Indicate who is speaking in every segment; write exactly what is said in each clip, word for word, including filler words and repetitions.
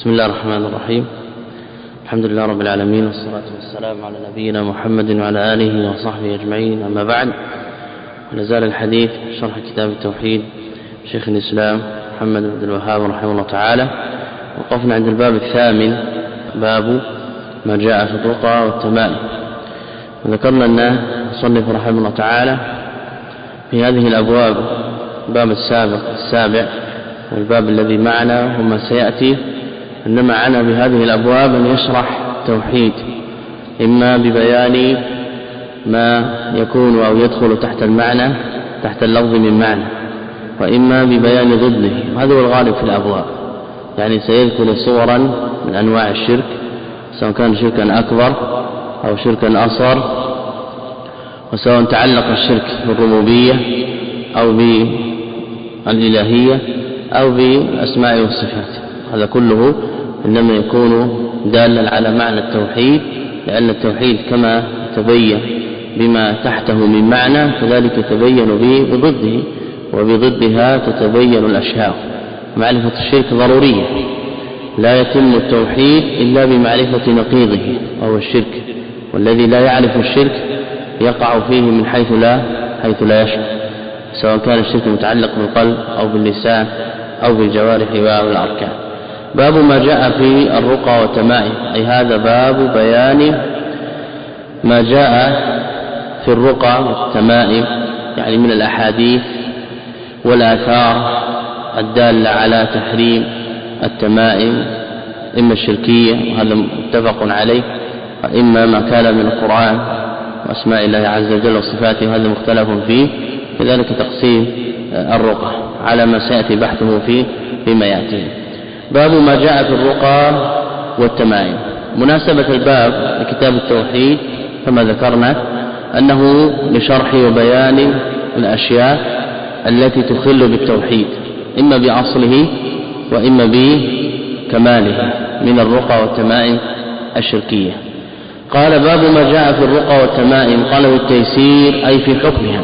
Speaker 1: بسم الله الرحمن الرحيم. الحمد لله رب العالمين، والصلاة والسلام على نبينا محمد وعلى آله وصحبه أجمعين. أما بعد، ونزال الحديث شرح كتاب التوحيد شيخ الإسلام محمد بن عبد الوهاب رحمه الله تعالى. وقفنا عند الباب الثامن، باب ما جاء في الرقى والتمائم. وذكرنا أن المصنف رحمه الله تعالى في هذه الأبواب باب السابق السابع والباب الذي معنا وما سيأتي، إنما عنا بهذه الأبواب أن يشرح التوحيد، إما ببيان ما يكون أو يدخل تحت المعنى تحت اللفظ من معنى، وإما ببيان ضده، وهذا هو الغالب في الأبواب. يعني سيذكر صورا من أنواع الشرك، سواء كان شركا أكبر أو شركا أصغر، وسواء تعلق الشرك بالربوبية أو بالإلهية أو بالأسماء والصفات. هذا كله إنما يكون دالا على معنى التوحيد، لأن التوحيد كما تبين بما تحته من معنى كذلك يتبين بضده، وبضدها تتبين الأشياء. معرفة الشرك ضرورية، لا يتم التوحيد إلا بمعرفة نقيضه وهو الشرك، والذي لا يعرف الشرك يقع فيه من حيث لا حيث لا يشعر، سواء كان الشرك متعلق بالقلب أو باللسان أو بالجوارح والأركان. باب ما جاء في الرقى والتمائم، أي هذا باب بيان ما جاء في الرقى والتمائم، يعني من الأحاديث والآثار الدالة على تحريم التمائم، إما الشركية وهذا متفق عليه، وإما ما كان من القرآن وأسماء الله عز وجل وصفاته، وهذا مختلف فيه. كذلك تقسيم الرقى على ما سيأتي بحثه فيه فيما يأتي. باب ما جاء في الرقى والتمائم. مناسبة الباب لكتاب التوحيد كما ذكرنا أنه لشرح وبيان الأشياء التي تخل بالتوحيد، إما بأصله وإما بكماله من الرقى والتمائم الشركية. قال باب ما جاء في الرقى والتمائم، قال بالتيسير أي في حكمها،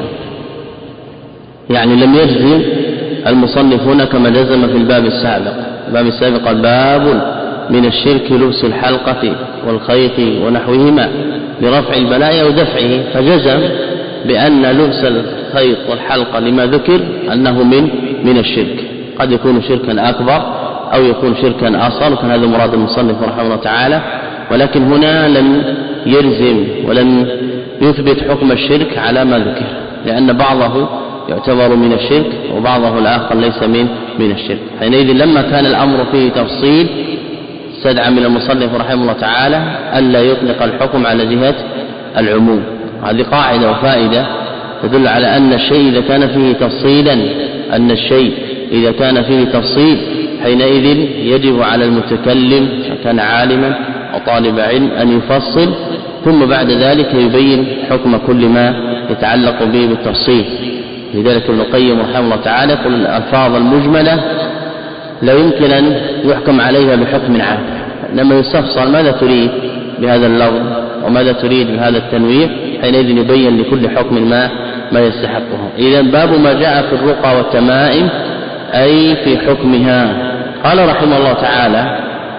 Speaker 1: يعني لم يجزم المصنف هنا كما جزم في الباب السابق. الباب السابق باب من الشرك لبس الحلقة والخيط ونحوهما لرفع البلاء ودفعه، فجزم بأن لبس الخيط والحلقة لما ذكر أنه من من الشرك. قد يكون شركا أكبر أو يكون شركا أصغر، وكان هذا مراد المصنف رحمه الله تعالى، ولكن هنا لم يلزم ولم يثبت حكم الشرك على ما ذكر، لأن بعضه يعتبر من الشرك وبعضه الآخر ليس من من الشرك. حينئذ لما كان الأمر فيه تفصيل استدعى من المصنف رحمه الله تعالى ألا يطلق الحكم على جهة العموم. هذه قاعدة وفائدة تدل على أن الشيء إذا كان فيه تفصيلا أن الشيء إذا كان فيه تفصيل حينئذ يجب على المتكلم كان عالما أو طالب علم أن يفصل، ثم بعد ذلك يبين حكم كل ما يتعلق به بالتفصيل. لذلك ابن القيم رحمه الله تعالى يقول الألفاظ المجملة لا يمكن أن يحكم عليها بحكم عام، إنما يستفصل ماذا تريد بهذا اللفظ وماذا تريد بهذا التنويع، حينئذ يبين لكل حكم ما ما يستحقه. إذن باب ما جاء في الرقى والتمائم أي في حكمها. قال رحمه الله تعالى: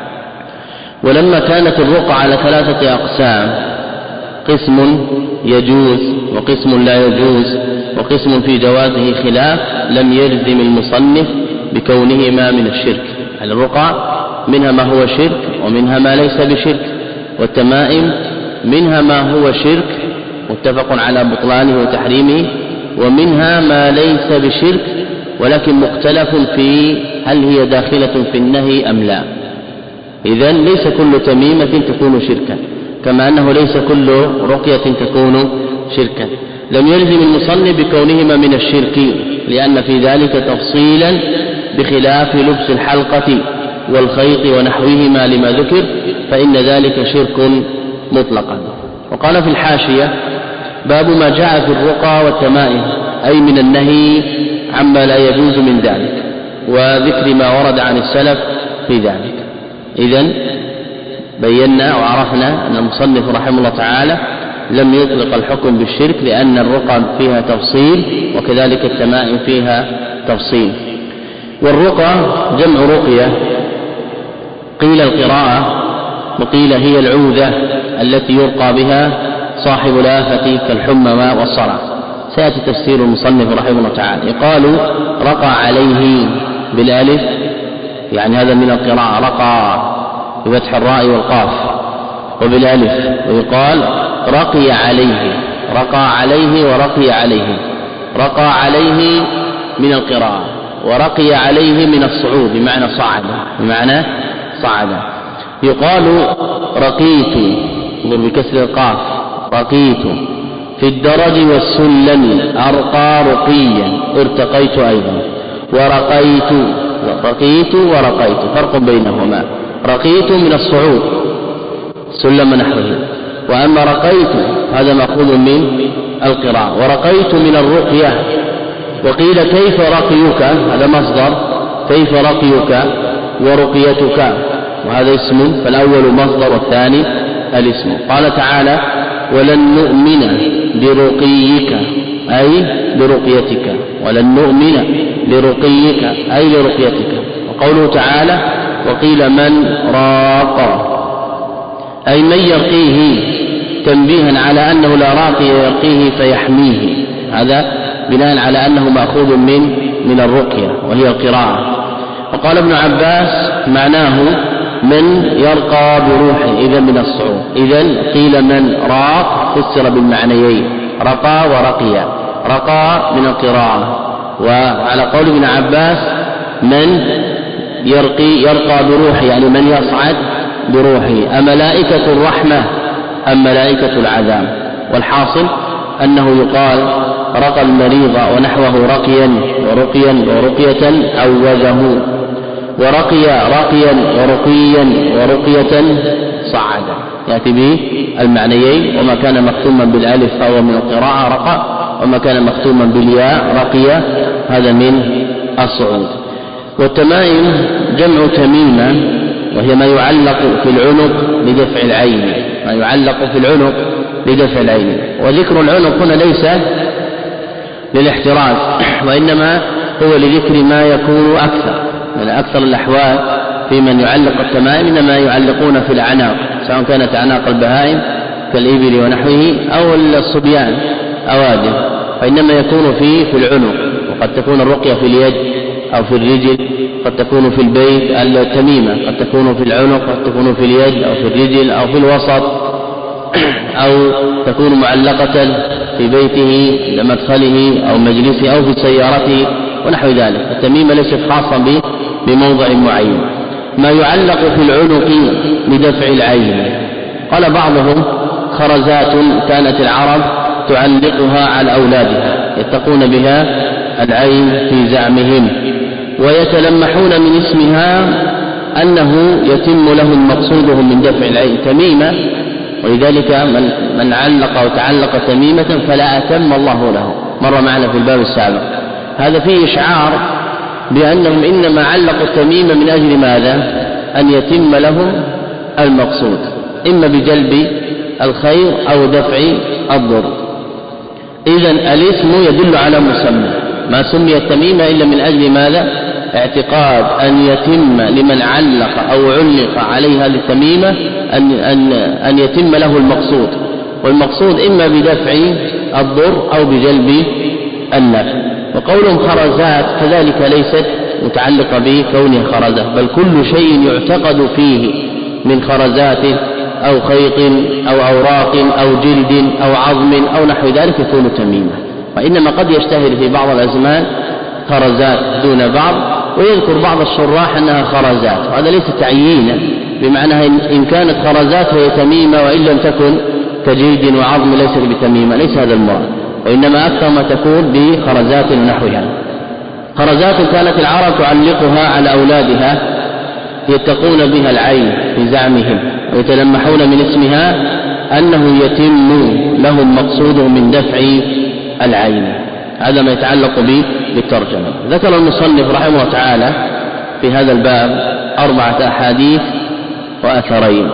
Speaker 1: ولما كانت الرقى على ثلاثة أقسام، قسم يجوز وقسم لا يجوز وقسم في جوازه خلاف، لم يلزم المصنف بكونهما من الشرك. يعني الرقى منها ما هو شرك ومنها ما ليس بشرك، والتمائم منها ما هو شرك متفق على بطلانه وتحريمه، ومنها ما ليس بشرك ولكن مختلف في هل هي داخلة في النهي أم لا. إذن ليس كل تميمة تكون شركا، كما أنه ليس كل رقية تكون شركا. لم يلزم المصنف بكونهما من الشرك، لأن في ذلك تفصيلا بخلاف لبس الحلقة والخيط ونحوهما لما ذكر، فإن ذلك شرك مطلقا. وقال في الحاشية: باب ما جاء في الرقى والتمائم أي من النهي عما لا يجوز من ذلك، وذكر ما ورد عن السلف في ذلك. إذن بينا وعرفنا أن المصنف رحمه الله تعالى لم يطلق الحكم بالشرك، لأن الرقى فيها تفصيل وكذلك التمائم فيها تفصيل. والرقى جمع رقية، وقيل القراءة وقيل هي العوذة التي يرقى بها صاحب الآفة كالحمى والصرع. سيأتي تفسير المصنف رحمه الله تعالى. يقال رقى عليه بالالف، يعني هذا من القراءة، رقى بفتح الراء والقاف وبالالف. ويقال رقي عليه، رقى عليه ورقي عليه. رقى عليه من القراءة، ورقي عليه من الصعود بمعنى صعد، بمعنى صعد. يقال رقيت بكسر القاف، رقيت في الدرج والسلم أرقى رقيا ارتقيت أيضا. ورقيت، رقيت ورقيت فرق بينهما. رقيت من الصعود سلم نحوه، وأما رقيت هذا مأخوذ من القراءة. ورقيت من الرقية. وقيل كيف رقيك، هذا مصدر، كيف رقيك ورقيتك، وهذا اسم، فالأول مصدر والثاني الاسم. قال تعالى ولن نؤمن لرقيك أي لرقيتك، ولن نؤمن لرقيك أي لرقيتك. وقوله تعالى وقيل من راق أي من يرقيه، تنبيها على أنه لا راقي يرقيه فيحميه، هذا بناء على أنه مأخوذ من من الرقية وهي القراءة. وقال ابن عباس معناه من يرقى بروحه، إذا من الصعود. إذن قيل من راق فسر بالمعنيين، رقى ورقي. رقى من القراءة، وعلى قول ابن عباس من يرقي يرقى بروحه يعني من يصعد بروحه، أملائكة الرحمة أم ملائكة العذاب. والحاصل أنه يقال رقى المريض ونحوه رقيا ورقيا ورقية عوذه، ورقي رقيا ورقيا ورقية صعدا، يأتي به المعنيين. وما كان مختوما بالالف فهو من القراءة رقى، وما كان مختوما بالياء رقي هذا من الصعود. والتمائم جمع تميمة، وهي ما يعلق في العنق لدفع العين، ما يعلق في العنق لدفع العين. وذكر العنق هنا ليس للاحتراز، وإنما هو لذكر ما يكون أكثر من أكثر الأحوال في من يعلق التمائم، إنما يعلقون في الأعناق، سواء كانت أعناق البهائم كالإبل ونحوه أو الصبيان أوادم، فإنما يكون فيه في العنق. وقد تكون الرقية في اليد أو في الرجل، قد تكون في البيت التميمة، قد تكون في العنق، قد تكون في اليد أو في الرجل أو في الوسط، أو تكون معلقة في بيته لمدخله أو مجلسه أو في سيارته ونحو ذلك. التميمة ليست خاصة بموضع معين. ما يعلق في العنق لدفع العين. قال بعضهم خرزات كانت العرب تعلقها على أولادها يتقون بها العين في زعمهم، ويتلمحون من اسمها أنه يتم لهم مقصودهم من دفع العين تميمة، ولذلك من, من علق أو تعلق تميمة فلا أتم الله له، مر معنا في الباب السابق. هذا فيه إشعار بأنهم إنما علقوا التميمة من أجل ماذا؟ أن يتم لهم المقصود، إما بجلب الخير أو دفع الضر. إذن الاسم يدل على مسمى، ما سمي التميمة إلا من أجل ماذا؟ اعتقاد أن يتم لمن علق أو علق عليها التميمة أن, أن, أن يتم له المقصود، والمقصود إما بدفع الضر أو بجلب النفع. وقولهم خرزات كذلك ليست متعلقة بكونه خرزة، بل كل شيء يعتقد فيه من خرزات أو خيط أو أوراق أو جلد أو عظم أو نحو ذلك يكون تميمة. وإنما قد يشتهر في بعض الأزمان خرزات دون بعض، ويذكر بعض الشراح أنها خرزات، وهذا ليس تعيينا، بمعنى إن كانت خرزات هي تميمة، وإن لم تكن كجلد وعظم ليست بتميمة، ليس هذا المراد، وإنما أكثر ما تكون بخرزات ونحوها. خرزات كانت العرب تعلقها على أولادها يتقون بها العين في زعمهم، ويتلمحون من اسمها أنه يتم لهم مقصودهم من دفع العين. هذا ما يتعلق به بالترجمة. ذكر المصنف رحمه الله تعالى في هذا الباب أربعة أحاديث وأثرين،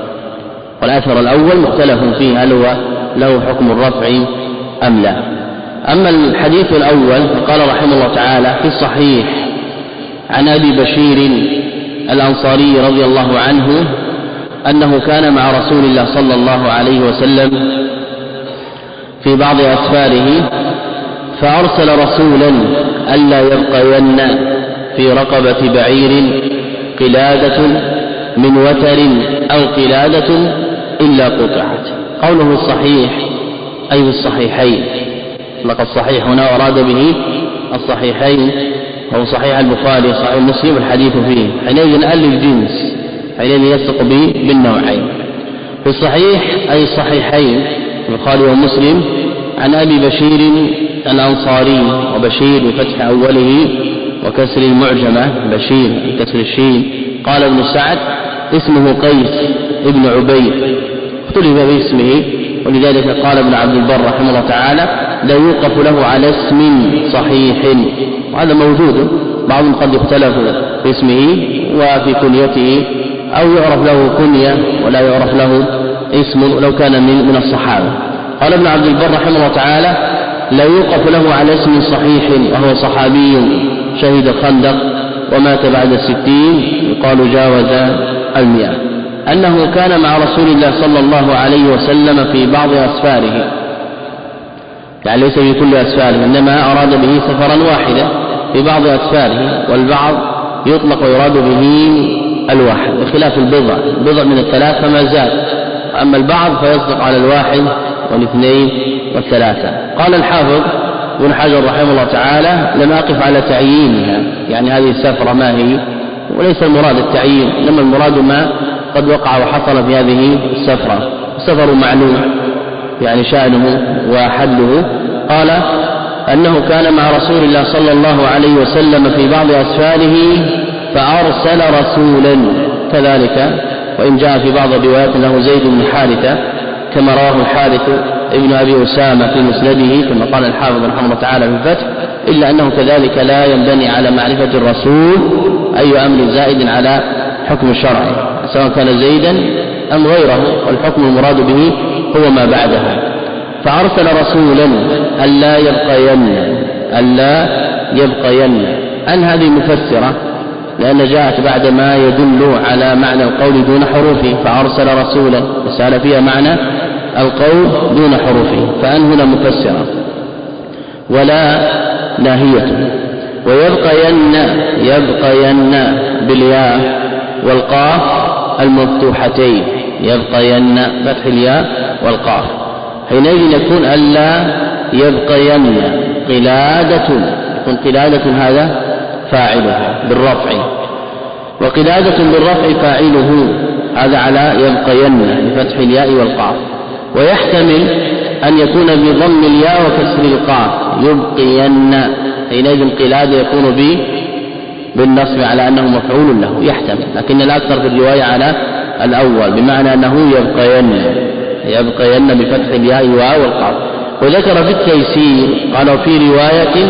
Speaker 1: والأثر الأول مختلف فيه هل هو له حكم الرفع أم لا. أما الحديث الأول فقال رحمه الله تعالى في الصحيح عن أبي بشير الأنصاري رضي الله عنه أنه كان مع رسول الله صلى الله عليه وسلم في بعض أسفاره فأرسل رسولا ألا يبقين في رقبة بعير قلادة من وتر أو قلادة إلا قطعت. قوله الصحيح أي الصحيحين، لقد صحيح هنا أراد به الصحيحين أو صحيح البخاري صحيح مسلم الحديث فيه، حينئذ أل الجنس حينئذ يصدق به بالنوعين. في الصحيح أي الصحيحين البخاري ومسلم عن أبي بشير الأنصاري، وبشير بفتح أوله وكسر المعجمة بشير كسر الشين. قال ابن سعد اسمه قيس ابن عبيد، اختلف باسمه، ولذلك قال ابن عبد البر رحمه الله تعالى لا يوقف له على اسم صحيح، وهذا موجود، بعضهم قد يختلف في اسمه وفي كنيته أو يعرف له كنية ولا يعرف له اسم لو كان من, من الصحابة. قال ابن عبد البر رحمه الله تعالى لا يوقف له على اسم صحيح، وهو صحابي شهد الخندق ومات بعد الستين، يقال جاوز المئة. أنه كان مع رسول الله صلى الله عليه وسلم في بعض أسفاره، يعني ليس في كل أسفاره، إنما أراد به سفرا واحدا في بعض أسفاره، والبعض يطلق ويراد به الواحد بخلاف البضع، البضع من الثلاث فما زاد، أما البعض فيصدق على الواحد والاثنين والثلاثة. قال الحافظ ابن حجر رحمه الله تعالى لم أقف على تعيينها، يعني هذه السفرة ما هي، وليس المراد التعيين، إنما المراد ما قد وقع وحصل في هذه السفرة. السفر معلوم يعني شأنه وحده. قال أنه كان مع رسول الله صلى الله عليه وسلم في بعض أسفاره فأرسل رسولا كذلك، وإن جاء في بعض الروايات له زيد بن حارثة كما رواه الحارث ابن أبي أسامة في مسنده كما قال الحافظ رحمه الله تعالى في الفتح، إلا أنه كذلك لا ينبني على معرفة الرسول أي أمر زائد على حكم الشرعي سواء كان زيدا أم غيره، والحكم المراد به هو ما بعدها. فأرسل رسولا ألا يبقين ألا يبقين أن هذه مفسرة، لأن جاءت بعد ما يدل على معنى القول دون حروفه، فأرسل رسولا وسأل فيها معنى القول دون حروفه، فأن هنا مفسرة ولا ناهية. ويبقين يبقين بالياء والقاف المفتوحتين، يبقين فتح الياء والقاف، حينئذ يكون ألا يبقين قلادة، يكون قلادة هذا فاعلها بالرفع، وقلادة بالرفع فاعله هذا على يبقين بفتح الياء والقاف. ويحتمل أن يكون بضم الياء وكسر القاف يبقين، حينئذ قلادة يكون به بالنصب على أنه مفعول له، يحتمل، لكن الأكثر في الرواية على الأول بمعنى أنه يبقين يبقين بفتح الياء والقاف. وذكر في التيسير قالوا في رواية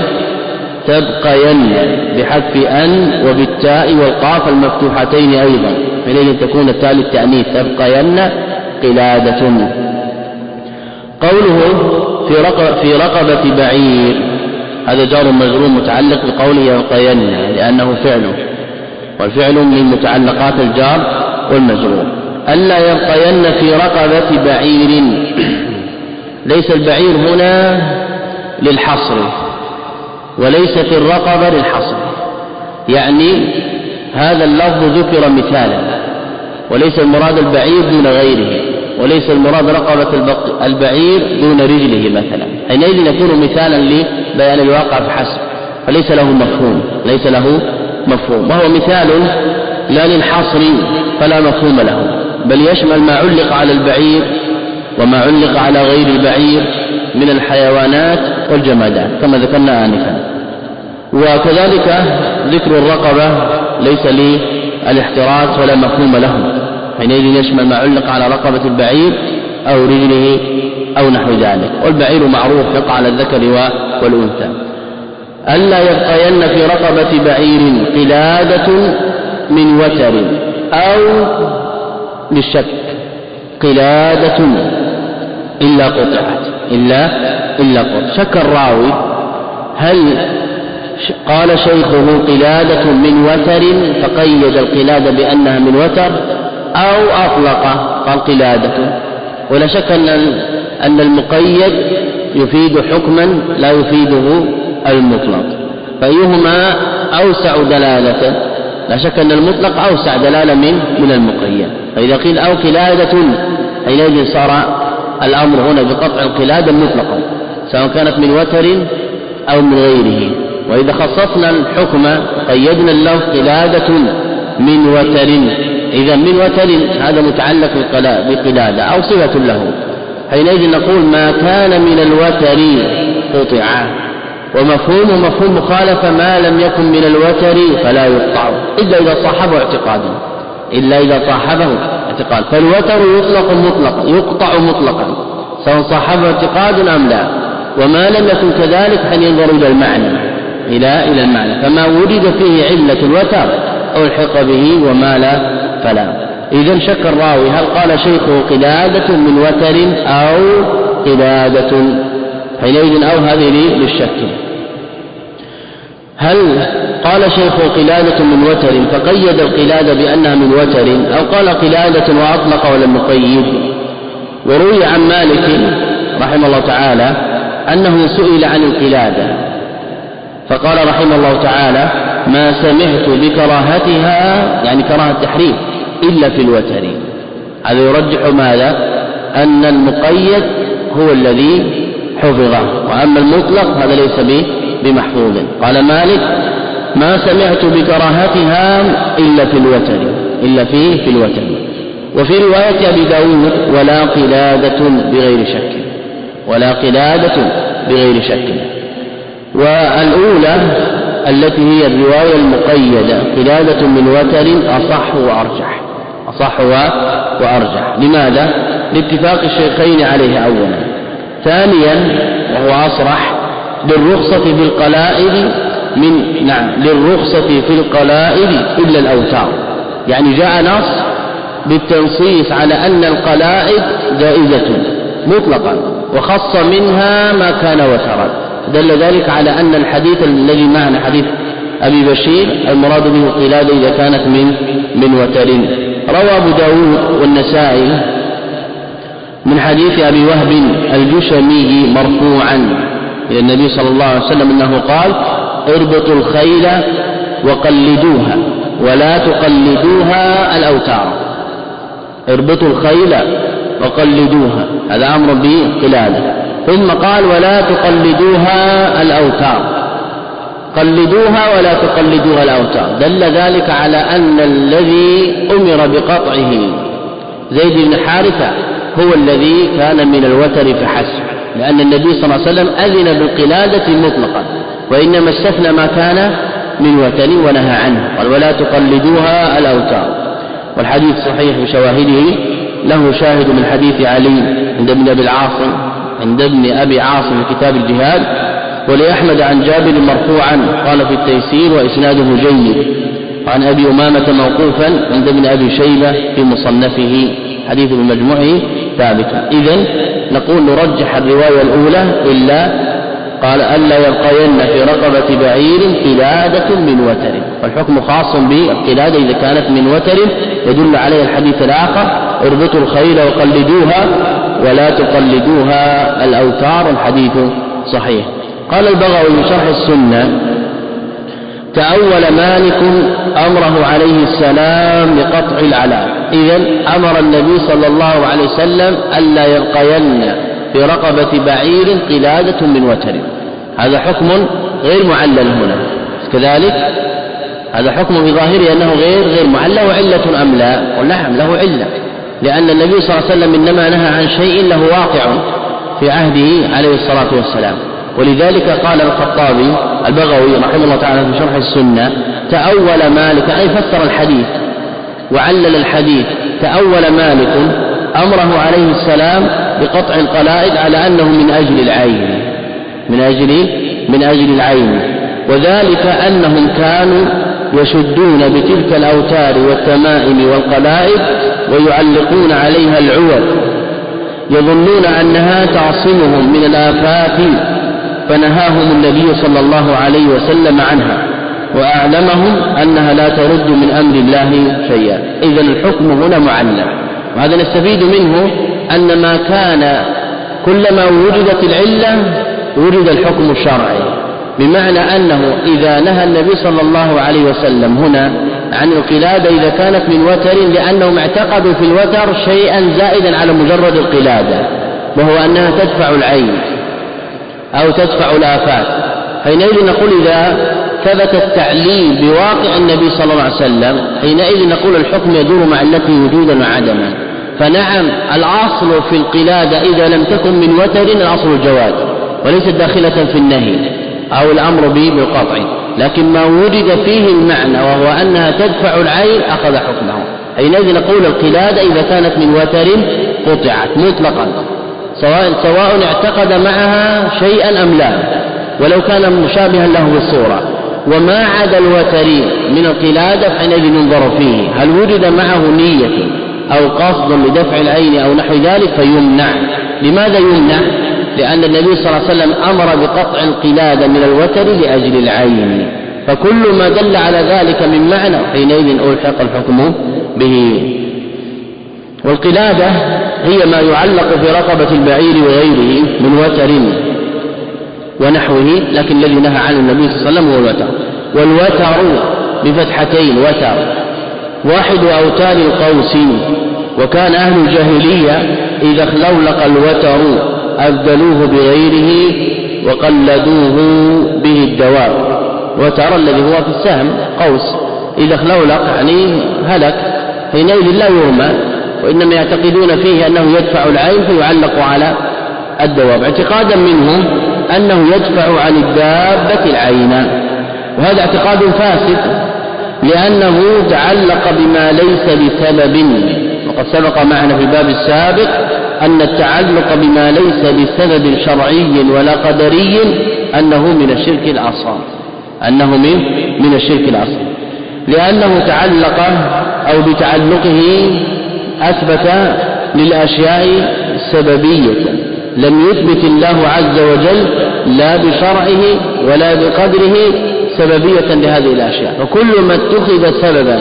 Speaker 1: تبقين بحذف أن وبالتاء والقاف المفتوحتين أيضا، حينئذ تكون التاء للتأنيث تبقين قلادة. قوله في رقبة, في رقبة بعير هذا جار مجرور متعلق بقوله يبقين لأنه فعل، والفعل من متعلقات الجار والمجرور. ألا يبقين في رقبة بعير، ليس البعير هنا للحصر وليست الرقبة للحصر، يعني هذا اللفظ ذكر مثالا، وليس المراد البعير دون غيره، وليس المراد رقبة البعير دون رجله مثلا، حينئذ يكون مثالا لبيان الواقع فحسب، فليس له مفهوم ليس له مفهوم وهو مثال لا للحصر فلا مفهوم له، بل يشمل ما علق على البعير وما علق على غير البعير من الحيوانات والجمادات كما ذكرنا آنفا. وكذلك ذكر الرقبة ليس للاحتراز ولا مفهوم له، حينئذ يشمل ما علق على رقبة البعير أو رجله أو نحو ذلك، والبعير معروف يقع على الذكر والأنثى. ألا يبقين في رقبة بعير قلادة من وتر أو للشك قلادة إلا قطعت إلا إلا قطعت. شك الراوي هل قال شيخه قلادة من وتر فقيد القلادة بأنها من وتر، أو أطلق قال قلادة. ولا شك أن المقيد يفيد حكما لا يفيده المطلق، فأيهما أوسع دلالة؟ لا شك أن المطلق أوسع دلالة من من المقيد. فإذا قيل أو قلادة حينئذ صار الأمر هنا بقطع القلادة مطلقا سواء كانت من وتر أو من غيره. وإذا خصصنا الحكم قيدنا اللفظ قلادة من وتر، إذا من وتر هذا متعلق بقلادة أو صفة له، حينئذ نقول ما كان من الوتر قطع، ومفهوم مفهوم مخالفة ما لم يكن من الوتر فلا يقطع إلا إذا صاحبه اعتقادا، إلا إذا صاحبه اعتقاد. فالوتر يطلق مطلقا يقطع مطلقا سواء صاحبه اعتقاد أم لا، وما لم يكن كذلك فلينظر إلى المعنى إلى إلى المعنى، فما وجد فيه علة الوتر ألحق به وما لا فلا. إذن شك الراوي هل قال شيخه قلادة من وتر أو قلادة، حينئذ أو هذه للشك. هل قال شيخه قلادة من وتر فقيد القلادة بأنها من وتر، أو قال قلادة وأطلق ولم يقيد؟ وروي عن مالك رحمه الله تعالى أنه سئل عن القلادة فقال رحمه الله تعالى ما سمعت بكراهتها، يعني كراهة التحريم، إلا في الوتر. هذا يرجح ماذا؟ أن المقيد هو الذي حفظه، وأما المطلق هذا ليس بمحفوظ. قال مالك ما سمعت بكراهتها إلا في الوتر، إلا في في الوتر. وفي رواية أبي داود ولا قلادة بغير شك، ولا قلادة بغير شك. والأولى التي هي الرواية المقيدة قلادة من وتر أصح وأرجح، أصح وأرجح. لماذا؟ لاتفاق الشيخين عليه أولا. ثانيا وهو أصرح للرخصة في القلائد من نعم للرخصة في القلائد إلا الأوتار، يعني جاء نص بالتنصيص على أن القلائد جائزة مطلقا وخص منها ما كان وترا، دل ذلك على أن الحديث الذي معنا حديث أبي بشير المراد به القلادة إذا كانت من من وتر. روى أبو داود والنسائي من حديث أبي وهب الجشمي مرفوعا إلى النبي صلى الله عليه وسلم أنه قال اربطوا الخيل وقلدوها ولا تقلدوها الأوتار. اربطوا الخيل وقلدوها، هذا أمر بقلادة. ثم قال ولا تقلدوها الأوتار، قلدوها ولا تقلدوها الأوتار، دل ذلك على أن الذي أمر بقطعه زيد بن حارثة هو الذي كان من الوتر فحسب، لأن النبي صلى الله عليه وسلم أذن بالقلادة مطلقا، وإنما استثنى ما كان من وتر ونهى عنه، قال ولا تقلدوها الأوتار. والحديث صحيح بشواهده، له شاهد من حديث علي عند ابن أبي العاصم عند ابن أبي عاصم في كتاب الجهاد، ولأحمد عن جابر مرفوعا قال في التيسير وإسناده جيد، وعن أبي أمامة موقوفا عند ابن أبي شيبة في مصنفه، حديث بمجموعه ثابت. إذن نقول نرجح الرواية الأولى إلا قال ألا يبقين في رقبة بعير قلادة من وتر، والحكم خاص بالقلادة إذا كانت من وتر، يدل عليه الحديث الآخر اربطوا الخيل وقلدوها ولا تقلدوها الأوتار، الحديث صحيح. قال البغوي من شرح السنة تأول مالك أمره عليه السلام بقطع العلاء، إذن أمر النبي صلى الله عليه وسلم ألا يبقين في رقبة بعير قلادة من وتر. هذا حكم غير معلل هنا كذلك، هذا حكم بظاهره أنه غير غير معلل، وعلة أم لا؟ نعم له علة، لأن النبي صلى الله عليه وسلم إنما نهى عن شيء له واقع في عهده عليه الصلاة والسلام. ولذلك قال الخطابي البغوي رحمه الله تعالى في شرح السنة تأول مالك، أي فسر الحديث وعلل الحديث. تأول مالك أمره عليه السلام بقطع القلائد على أنه من أجل العين، من أجل من أجل العين، وذلك أنهم كانوا يشدون بتلك الأوتار والتمائم والقلائد ويعلقون عليها العوض، يظنون أنها تعصمهم من الآفات فنهاهم النبي صلى الله عليه وسلم عنها وأعلمهم أنها لا ترد من أمر الله شيئا. إذن الحكم هنا معلل، وهذا نستفيد منه أن ما كان كلما وجدت العلة وجد الحكم الشرعي، بمعنى أنه إذا نهى النبي صلى الله عليه وسلم هنا عن القلادة إذا كانت من وتر لأنهم اعتقدوا في الوتر شيئا زائدا على مجرد القلادة، وهو أنها تدفع العين أو تدفع الآفات، حينئذ نقول إذا ثبت التعليل بواقع النبي صلى الله عليه وسلم حينئذ نقول الحكم يدور مع التي وجودا وعدما. فنعم الأصل في القلادة إذا لم تكن من وتر الأصل الجواز وليست داخلة في النهي أو الأمر به بالقطع، لكن ما وجد فيه المعنى وهو أنها تدفع العين أخذ حكمه. حينئذ نقول القلادة إذا كانت من وتر قطعت مطلقا سواء سواء اعتقد معها شيئا أم لا، ولو كان مشابها له بالصورة. وما عدا الوتر من القلادة حينئذ ينظر فيه هل وجد معه نية أو قصد لدفع العين أو نحو ذلك فيمنع. لماذا يمنع؟ لأن النبي صلى الله عليه وسلم أمر بقطع القلادة من الوتر لأجل العين، فكل ما دل على ذلك من معنى حينئذ ألحق الحكم به. والقلادة هي ما يعلق في رقبة البعير وغيره من وتر ونحوه، لكن الذي نهى عنه النبي صلى الله عليه وسلم هو الوتر. والوتر بفتحتين وتر واحد أوتار القوس، وكان أهل الجاهلية إذا اخلولق الوتر أبدلوه بغيره وقلدوه به الدواب. وتر الذي هو في السهم قوس إذا اخلولق يعني هلك، حينئذ لا يرمى، وإنما يعتقدون فيه أنه يدفع العين فيعلق على الدواب اعتقادا منهم أنه يدفع عن الدابة العين، وهذا اعتقاد فاسد لأنه تعلق بما ليس بسبب. وقد سبق معنا في الباب السابق أن التعلق بما ليس بسبب شرعي ولا قدري أنه من الشرك الأصغر، أنه من من الشرك الأصغر، لأنه تعلق أو بتعلقه أثبت للأشياء سببية لم يثبت الله عز وجل لا بشرعه ولا بقدره سببية لهذه الأشياء. فكل ما اتخذ سببا،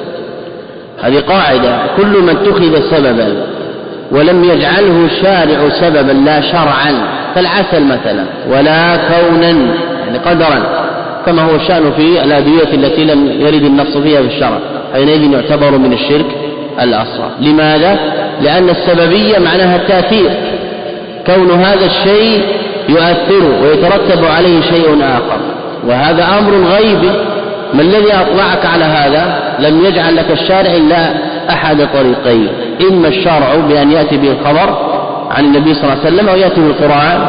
Speaker 1: هذه قاعدة، كل ما اتخذ سببا ولم يجعله الشارع سببا لا شرعا، كالعسل مثلا، ولا كونا يعني قدرا، كما هو الشأن في الأدوية التي لم يرد النص فيها في الشرع، حينئذ يعتبر من الشرك الأصغر. لماذا؟ لأن السببية معناها التأثير، كون هذا الشيء يؤثر ويترتب عليه شيء آخر، وهذا أمر غيبي. ما الذي أطلعك على هذا؟ لم يجعل لك الشارع إلا أحد طريقين، إما الشرع بأن يأتي به الخبر عن النبي صلى الله عليه وسلم أو يأتي بالقرآن،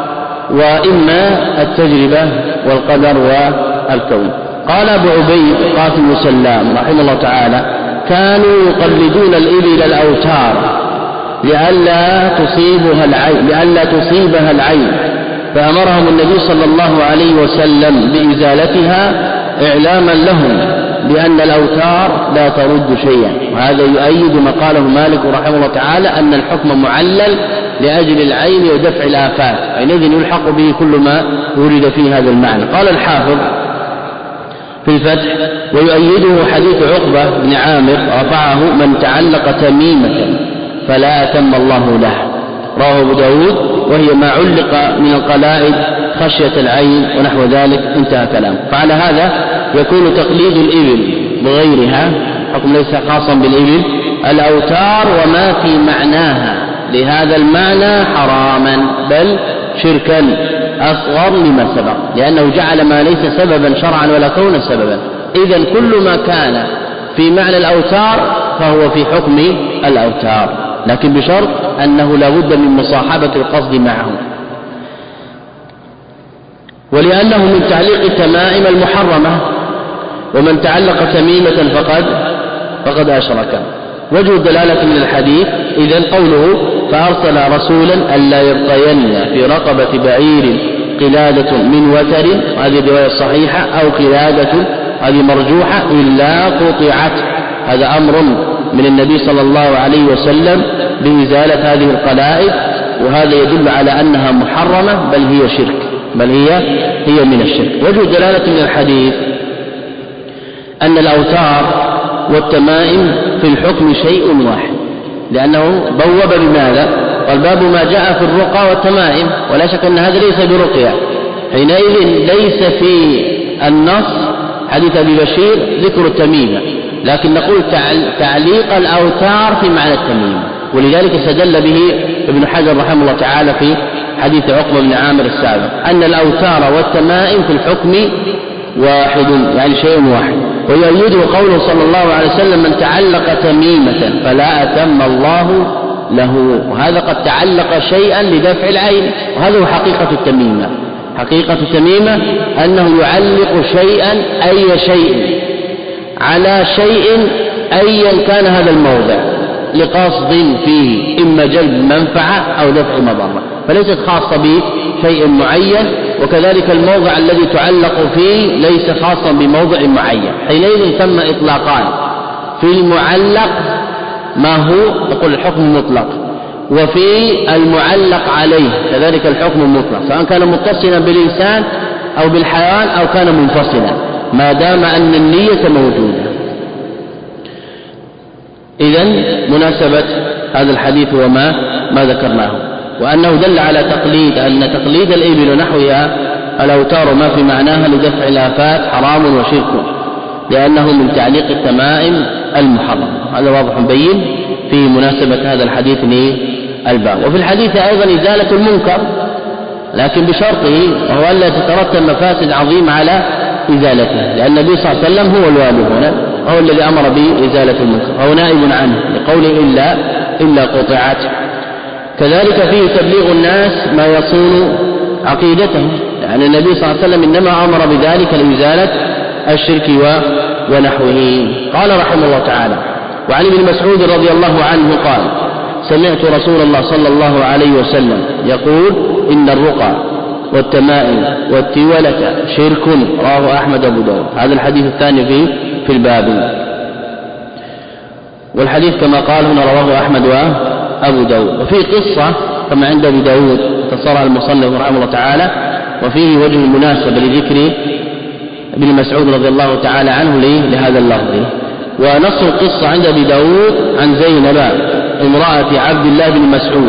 Speaker 1: وإما التجربة والقدر والكون. قال أبو عبيد قاسم بن سلام رحمه الله تعالى: كانوا يقلدون الإبل الأوتار لئلا تصيبها العين لئلا تصيبها العين فأمرهم النبي صلى الله عليه وسلم بإزالتها إعلاما لهم بأن الأوتار لا ترد شيئا. وهذا يؤيد ما قاله مالك رحمه الله تعالى أن الحكم معلل لأجل العين ودفع الآفات، حينئذ يلحق به كل ما ورد فيه هذا المعنى. قال الحافظ في الفتح: ويؤيده حديث عقبة بن عامر رفعه: من تعلق تميمة فلا أتم الله له، رواه أبو داود، وهي ما علق من القلائد خشية العين ونحو ذلك، انتهى كلام. فعلى هذا يكون تقليد الإبل بغيرها، حكم ليس خاصا بالإبل، الأوتار وما في معناها لهذا المعنى حراما بل شركا أصغر لما سبق، لأنه جعل ما ليس سببا شرعا ولا كونا سببا. إذن كل ما كان في معنى الأوتار فهو في حكم الأوتار، لكن بشرط أنه لا بد من مصاحبة القصد معه. ولأنه من تعليق التمائم المحرمة، ومن تعلق تميمة فقد فقد أشرك. وجه الدلالة من الحديث إذن قوله: فأرسل رسولا ألا يبقين في رقبة بعير قلادة من وتر، هذه الرواية الصحيحة، أو قلادة هذه مرجوحة، إلا قطعت. هذا أمر من النبي صلى الله عليه وسلم بإزالة هذه القلائد، وهذا يدل على أنها محرمة بل هي شرك. بل هي هي من الشرك. وجه دلالة من الحديث أن الأوتار والتمائم في الحكم شيء واحد، لأنه بوب بماذا؟ قال باب ما جاء في الرقى والتمائم، ولا شك أن هذا ليس برقية، حينئذ ليس في النص حديث أبي بشير ذكر التميمة، لكن نقول تعليق الأوتار في معنى التميمة، ولذلك استدل به ابن حجر رحمه الله تعالى في حديث عقبة بن عامر السابق أن الأوتار والتمائم في الحكم واحد، يعني شيء واحد. ويؤيده قوله صلى الله عليه وسلم من تعلق تميمة فلا أتم الله له، وهذا قد تعلق شيئا لدفع العين، وهذا هو حقيقة التميمة. حقيقة التميمة أنه يعلق شيئا أي شيء على شيء أيا كان هذا الموضع لقصد فيه إما جلب منفعة أو دفع مضرة، فليست خاصة بشيء معين. وكذلك الموضع الذي تعلق فيه ليس خاصا بموضع معين، حينئذ ثم إطلاقان في المعلق ما هو يقول الحكم مطلق، وفي المعلق عليه كذلك الحكم مطلق، سواء كان متصلا بالإنسان أو بالحيوان أو كان منفصلا، ما دام أن النية موجودة. إذن مناسبة هذا الحديث وما ما ذكرناه، وأنه دل على تقليد أن تقليد الإبل ونحوها الأوتار ما في معناها لدفع الآفات حرام وشرك، لأنه من تعليق التمائم المحرم. هذا واضح بين في مناسبة هذا الحديث للباب. وفي الحديث أيضا إزالة المنكر، لكن بشرطه وهو ألا تترتب مفاسد عظيمة على إزالته، لأن النبي صلى الله عليه وسلم هو الوالي هنا، هو الذي أمر بإزالة المنكر، هو نائب عنه لقوله إلا إلا قطعت. كذلك فيه تبليغ الناس ما يصون عقيدتهم، يعني النبي صلى الله عليه وسلم إنما أمر بذلك لإزالة الشرك ونحوه. قال رحمه الله تعالى: وعن ابن مسعود رضي الله عنه قال: سمعت رسول الله صلى الله عليه وسلم يقول: إن الرقى والتمائم والتولة شرك، رواه أحمد أبو داود. هذا الحديث الثاني في في الباب، والحديث كما قال هنا رواه أحمد وأبو داود. وفي قصة كما عند أبي داود اختصرها المصنف رحمه الله تعالى، وفيه وجه المناسبة لذكر ابن مسعود رضي الله تعالى عنه لهذا اللفظ. ونص القصة عند أبي داود عن زينب امرأة عبد الله بن مسعود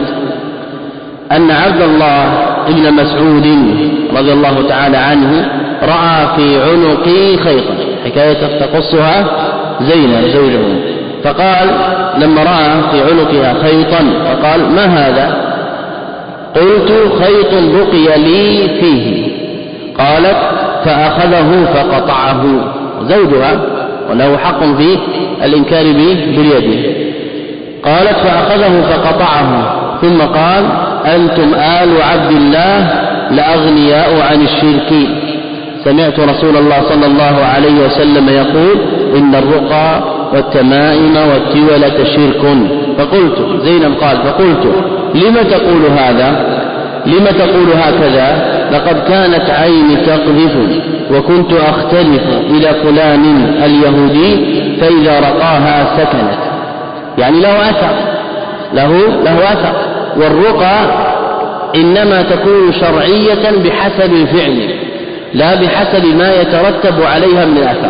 Speaker 1: أن عبد الله بن مسعود رضي الله تعالى عنه رأى في عنقي خيطا، حكاية تقصها زينب زوجه، فقال لما رأى في عنقها خيطا فقال: ما هذا؟ قلت: خيط بقي لي فيه. قالت: فأخذه فقطعه. زوجها وله حق في الإنكار باليد. قالت: فأخذه فقطعه، ثم قال: أنتم آل عبد الله لأغنياء عن الشرك. سمعت رسول الله صلى الله عليه وسلم يقول: إن الرقى والتمائم والتولة شرك. فقلت، زينب قال: فقلت: لم تقول هذا؟ لم تقول هكذا؟ لقد كانت عيني تقذف وكنت أختلف إلى فلان اليهودي فإذا رقاها سكنت. يعني له أثر، له له أثر. والرقى إنما تكون شرعية بحسب الفعل لا بحسب ما يترتب عليها من أثر.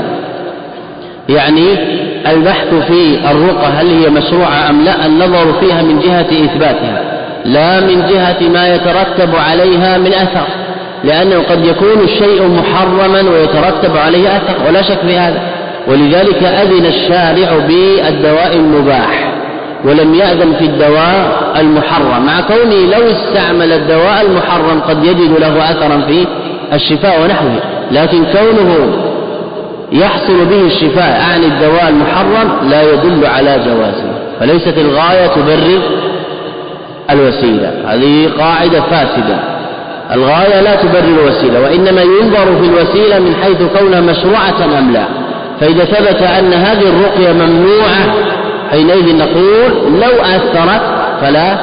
Speaker 1: يعني البحث في الرقى هل هي مشروعة أم لا، النظر فيها من جهة إثباتها لا من جهة ما يترتب عليها من أثر، لأنه قد يكون الشيء محرما ويترتب عليه أثر ولا شك في هذا. ولذلك أذن الشارع بالدواء المباح ولم يأذن في الدواء المحرم، مع كونه لو استعمل الدواء المحرم قد يجد له أثرا في الشفاء ونحوه، لكن كونه يحصل به الشفاء عن الدواء المحرم لا يدل على جوازه. فليست الغاية تبرر الوسيلة، هذه قاعدة فاسدة. الغاية لا تبرر الوسيلة، وإنما ينظر في الوسيلة من حيث كونها مشروعة أم لا. فإذا ثبت أن هذه الرقية ممنوعة حينئذ نقول لو أثرت فلا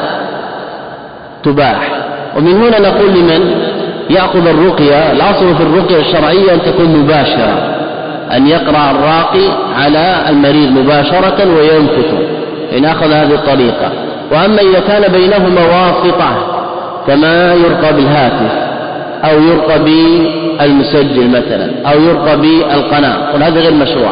Speaker 1: تباح. ومن هنا نقول لمن يأخذ الرقية، الأصل في الرقية الشرعية أن تكون مباشرة، أن يقرأ الراقي على المريض مباشرة وينفث إن أخذ هذه الطريقة. وأما إذا كان بينهما واسطة كما يرقى بالهاتف أو يرقى بالمسجل مثلا أو يرقى بالقناة، قل هذا غير مشروع.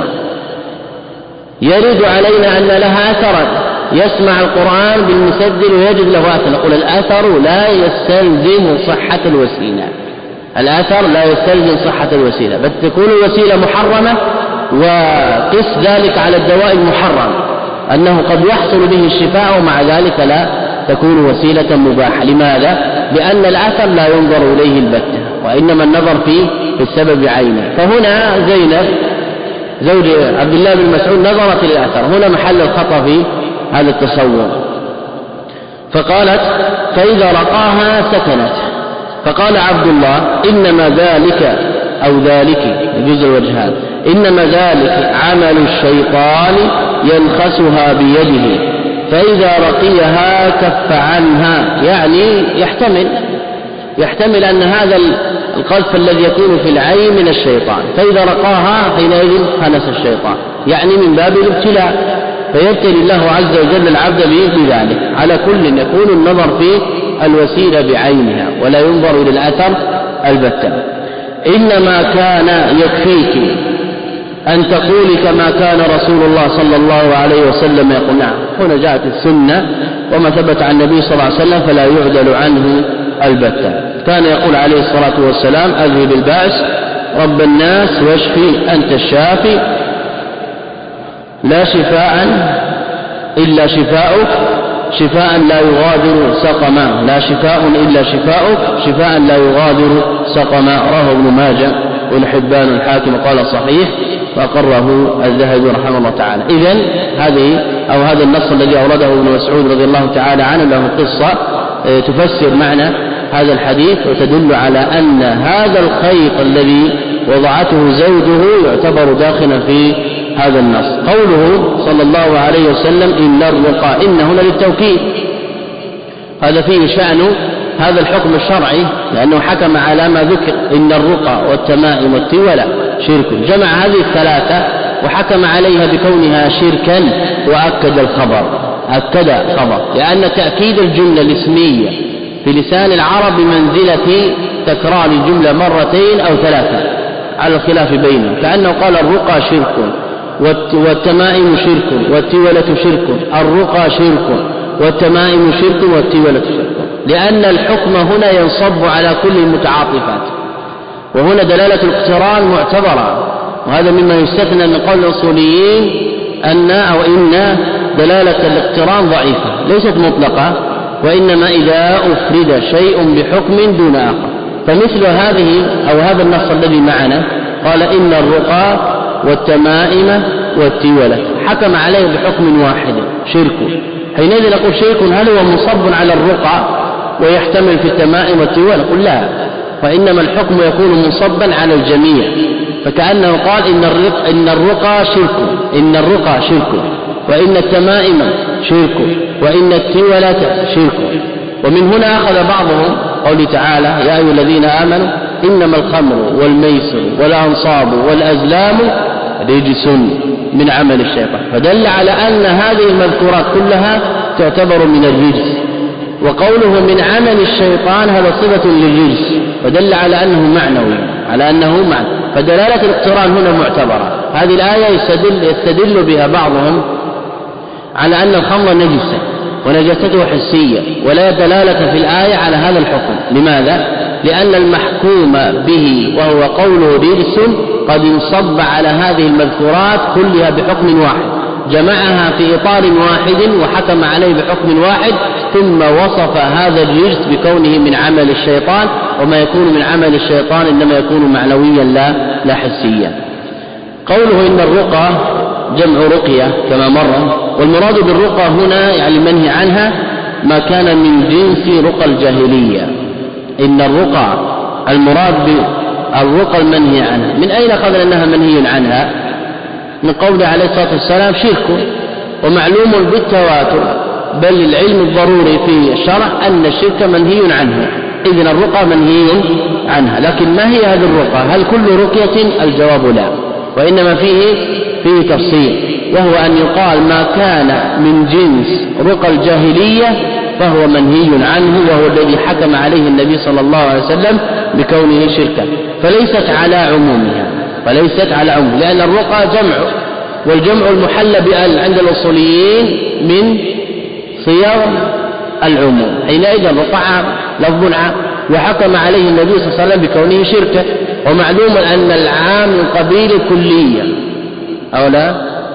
Speaker 1: يرد علينا أن لها أثرا، يسمع القرآن بالمسجل ويجد له أثر، نقول الأثر لا يستلزم صحة الوسيلة، الأثر لا يستلزم صحة الوسيلة، بل تكون الوسيلة محرمة، وقس ذلك على الدواء المحرم أنه قد يحصل به الشفاء ومع ذلك لا تكون وسيلة مباحة. لماذا؟ لأن الأثر لا ينظر إليه البتة، وإنما النظر فيه في السبب عينه. فهنا زينب زوج عبد الله بن مسعود نظرت إلى الأثر، هنا محل الخطأ في هذا التصور. فقالت فإذا رقاها سكنت. فقال عبد الله إنما ذلك أو ذلك يجوز الوجهان، إنما ذلك عمل الشيطان ينخسها بيده، فإذا رقيها كف عنها، يعني يحتمل يحتمل أن هذا القذف الذي يكون في العين من الشيطان، فإذا رقاها حينئذ خنس الشيطان، يعني من باب الابتلاء، فيبتلي الله عز وجل العبد بذلك. على كل يكون النظر في الوسيلة بعينها ولا ينظر إلى الأثر البتة. إنما كان يكفيك أن تقولي كما كان رسول الله صلى الله عليه وسلم يقول. نعم، هنا جاءت السنة وما ثبت عن النبي صلى الله عليه وسلم فلا يعدل عنه البتة. كان يقول عليه الصلاة والسلام أذهب البأس رب الناس واشفي أنت الشافي لا شفاء إلا شفاؤك شفاء لا يغادر سقما، لا شفاء إلا شفاؤك شفاء لا يغادر سقما. رواه ابن ماجه والحبان الحاكم قال صحيح، وأقره الذهبي رحمه الله تعالى. إذن هذه أو هذا النص الذي أورده ابن مسعود رضي الله تعالى عنه له قصة تفسر معنى هذا الحديث وتدل على أن هذا الخيط الذي وضعته زوجه يعتبر داخلا في هذا النص. قوله صلى الله عليه وسلم إن الرقى، إن هنا للتوكيد، هذا فيه شأن هذا الحكم الشرعي، لأنه حكم على ما ذكر إن الرقى والتمائم والتولى شرك، جمع هذه الثلاثة وحكم عليها بكونها شركا وأكد الخبر أكد خبر لأن تأكيد الجملة الاسمية في لسان العرب بمنزلة تكرار الجملة مرتين أو ثلاثة على الخلاف بينهم، كأنه قال الرقى شرك والتمائم شرك والتولة شرك، الرقى شرك والتمائم شرك والتولة شرك، لأن الحكم هنا ينصب على كل المتعاطفات، وهنا دلالة الاقتران معتبرة، وهذا مما يستثنى من قول الأصوليين أن أو إن دلالة الاقتران ضعيفة ليست مطلقة، وإنما إذا أفرد شيء بحكم دون آخر. فمثل هذه أو هذا النص الذي معنا قال إن الرقى والتمائم والتولة حكم عليه بحكم واحد شرك، حينئذ نقول شرك هل هو منصب على الرقى ويحتمل في التمائم والتولة؟ قل لا، وإنما الحكم يكون منصبا على الجميع، فكأنه قال إن الرقى, إن الرقى شرك إن الرقى شرك وإن التمائم شرك وإن التولة شرك. ومن هنا أخذ بعضهم قوله تعالى يا أيها الذين آمنوا إنما الخمر والميسر والأنصاب والأزلام رجس من عمل الشيطان، فدل على أن هذه المذكورات كلها تعتبر من الرجس، وقوله من عمل الشيطان هذا صفة للرجس، فدل على أنه معنوي على أنه معنى، فدلالة الاقتران هنا معتبرة. هذه الآية يستدل, يستدل بها بعضهم على أن الخمر نجسة ونجسته حسية، ولا دلالة في الآية على هذا الحكم. لماذا؟ لأن المحكوم به وهو قوله رجس قد انصب على هذه المذكورات كلها بحكم واحد، جمعها في إطار واحد وحكم عليه بحكم واحد، ثم وصف هذا الرجس بكونه من عمل الشيطان، وما يكون من عمل الشيطان إنما يكون معنويا لا, لا حسيا. قوله إن الرقى جمع رقية كما مر، والمراد بالرقى هنا يعني المنهي عنها ما كان من جنس رقى الجاهلية. إن الرقى المراد بالرقى المنهي عنها، من أين أخذ أنها منهي عنها؟ من قوله عليه الصلاة والسلام شرك، ومعلوم بالتواتر بل العلم الضروري في الشرع أن الشرك منهي عنه، إذن الرقى منهي عنها. لكن ما هي هذه الرقى؟ هل كل رقية؟ الجواب لا، وإنما فيه فيه تفصيل، وهو أن يقال ما كان من جنس رقى الجاهلية فهو منهي عنه، وهو الذي حكم عليه النبي صلى الله عليه وسلم بكونه شركا، فليست على عمومها فليست على عموم، لأن الرقى جمع، والجمع المحل بأل عند الأصوليين من صيغ العموم، حينئذ الرقى عام لفظ عام، وحكم عليه النبي صلى الله عليه وسلم بكونه شركا. ومعلوم أن العام من قبيل كلية أو لا،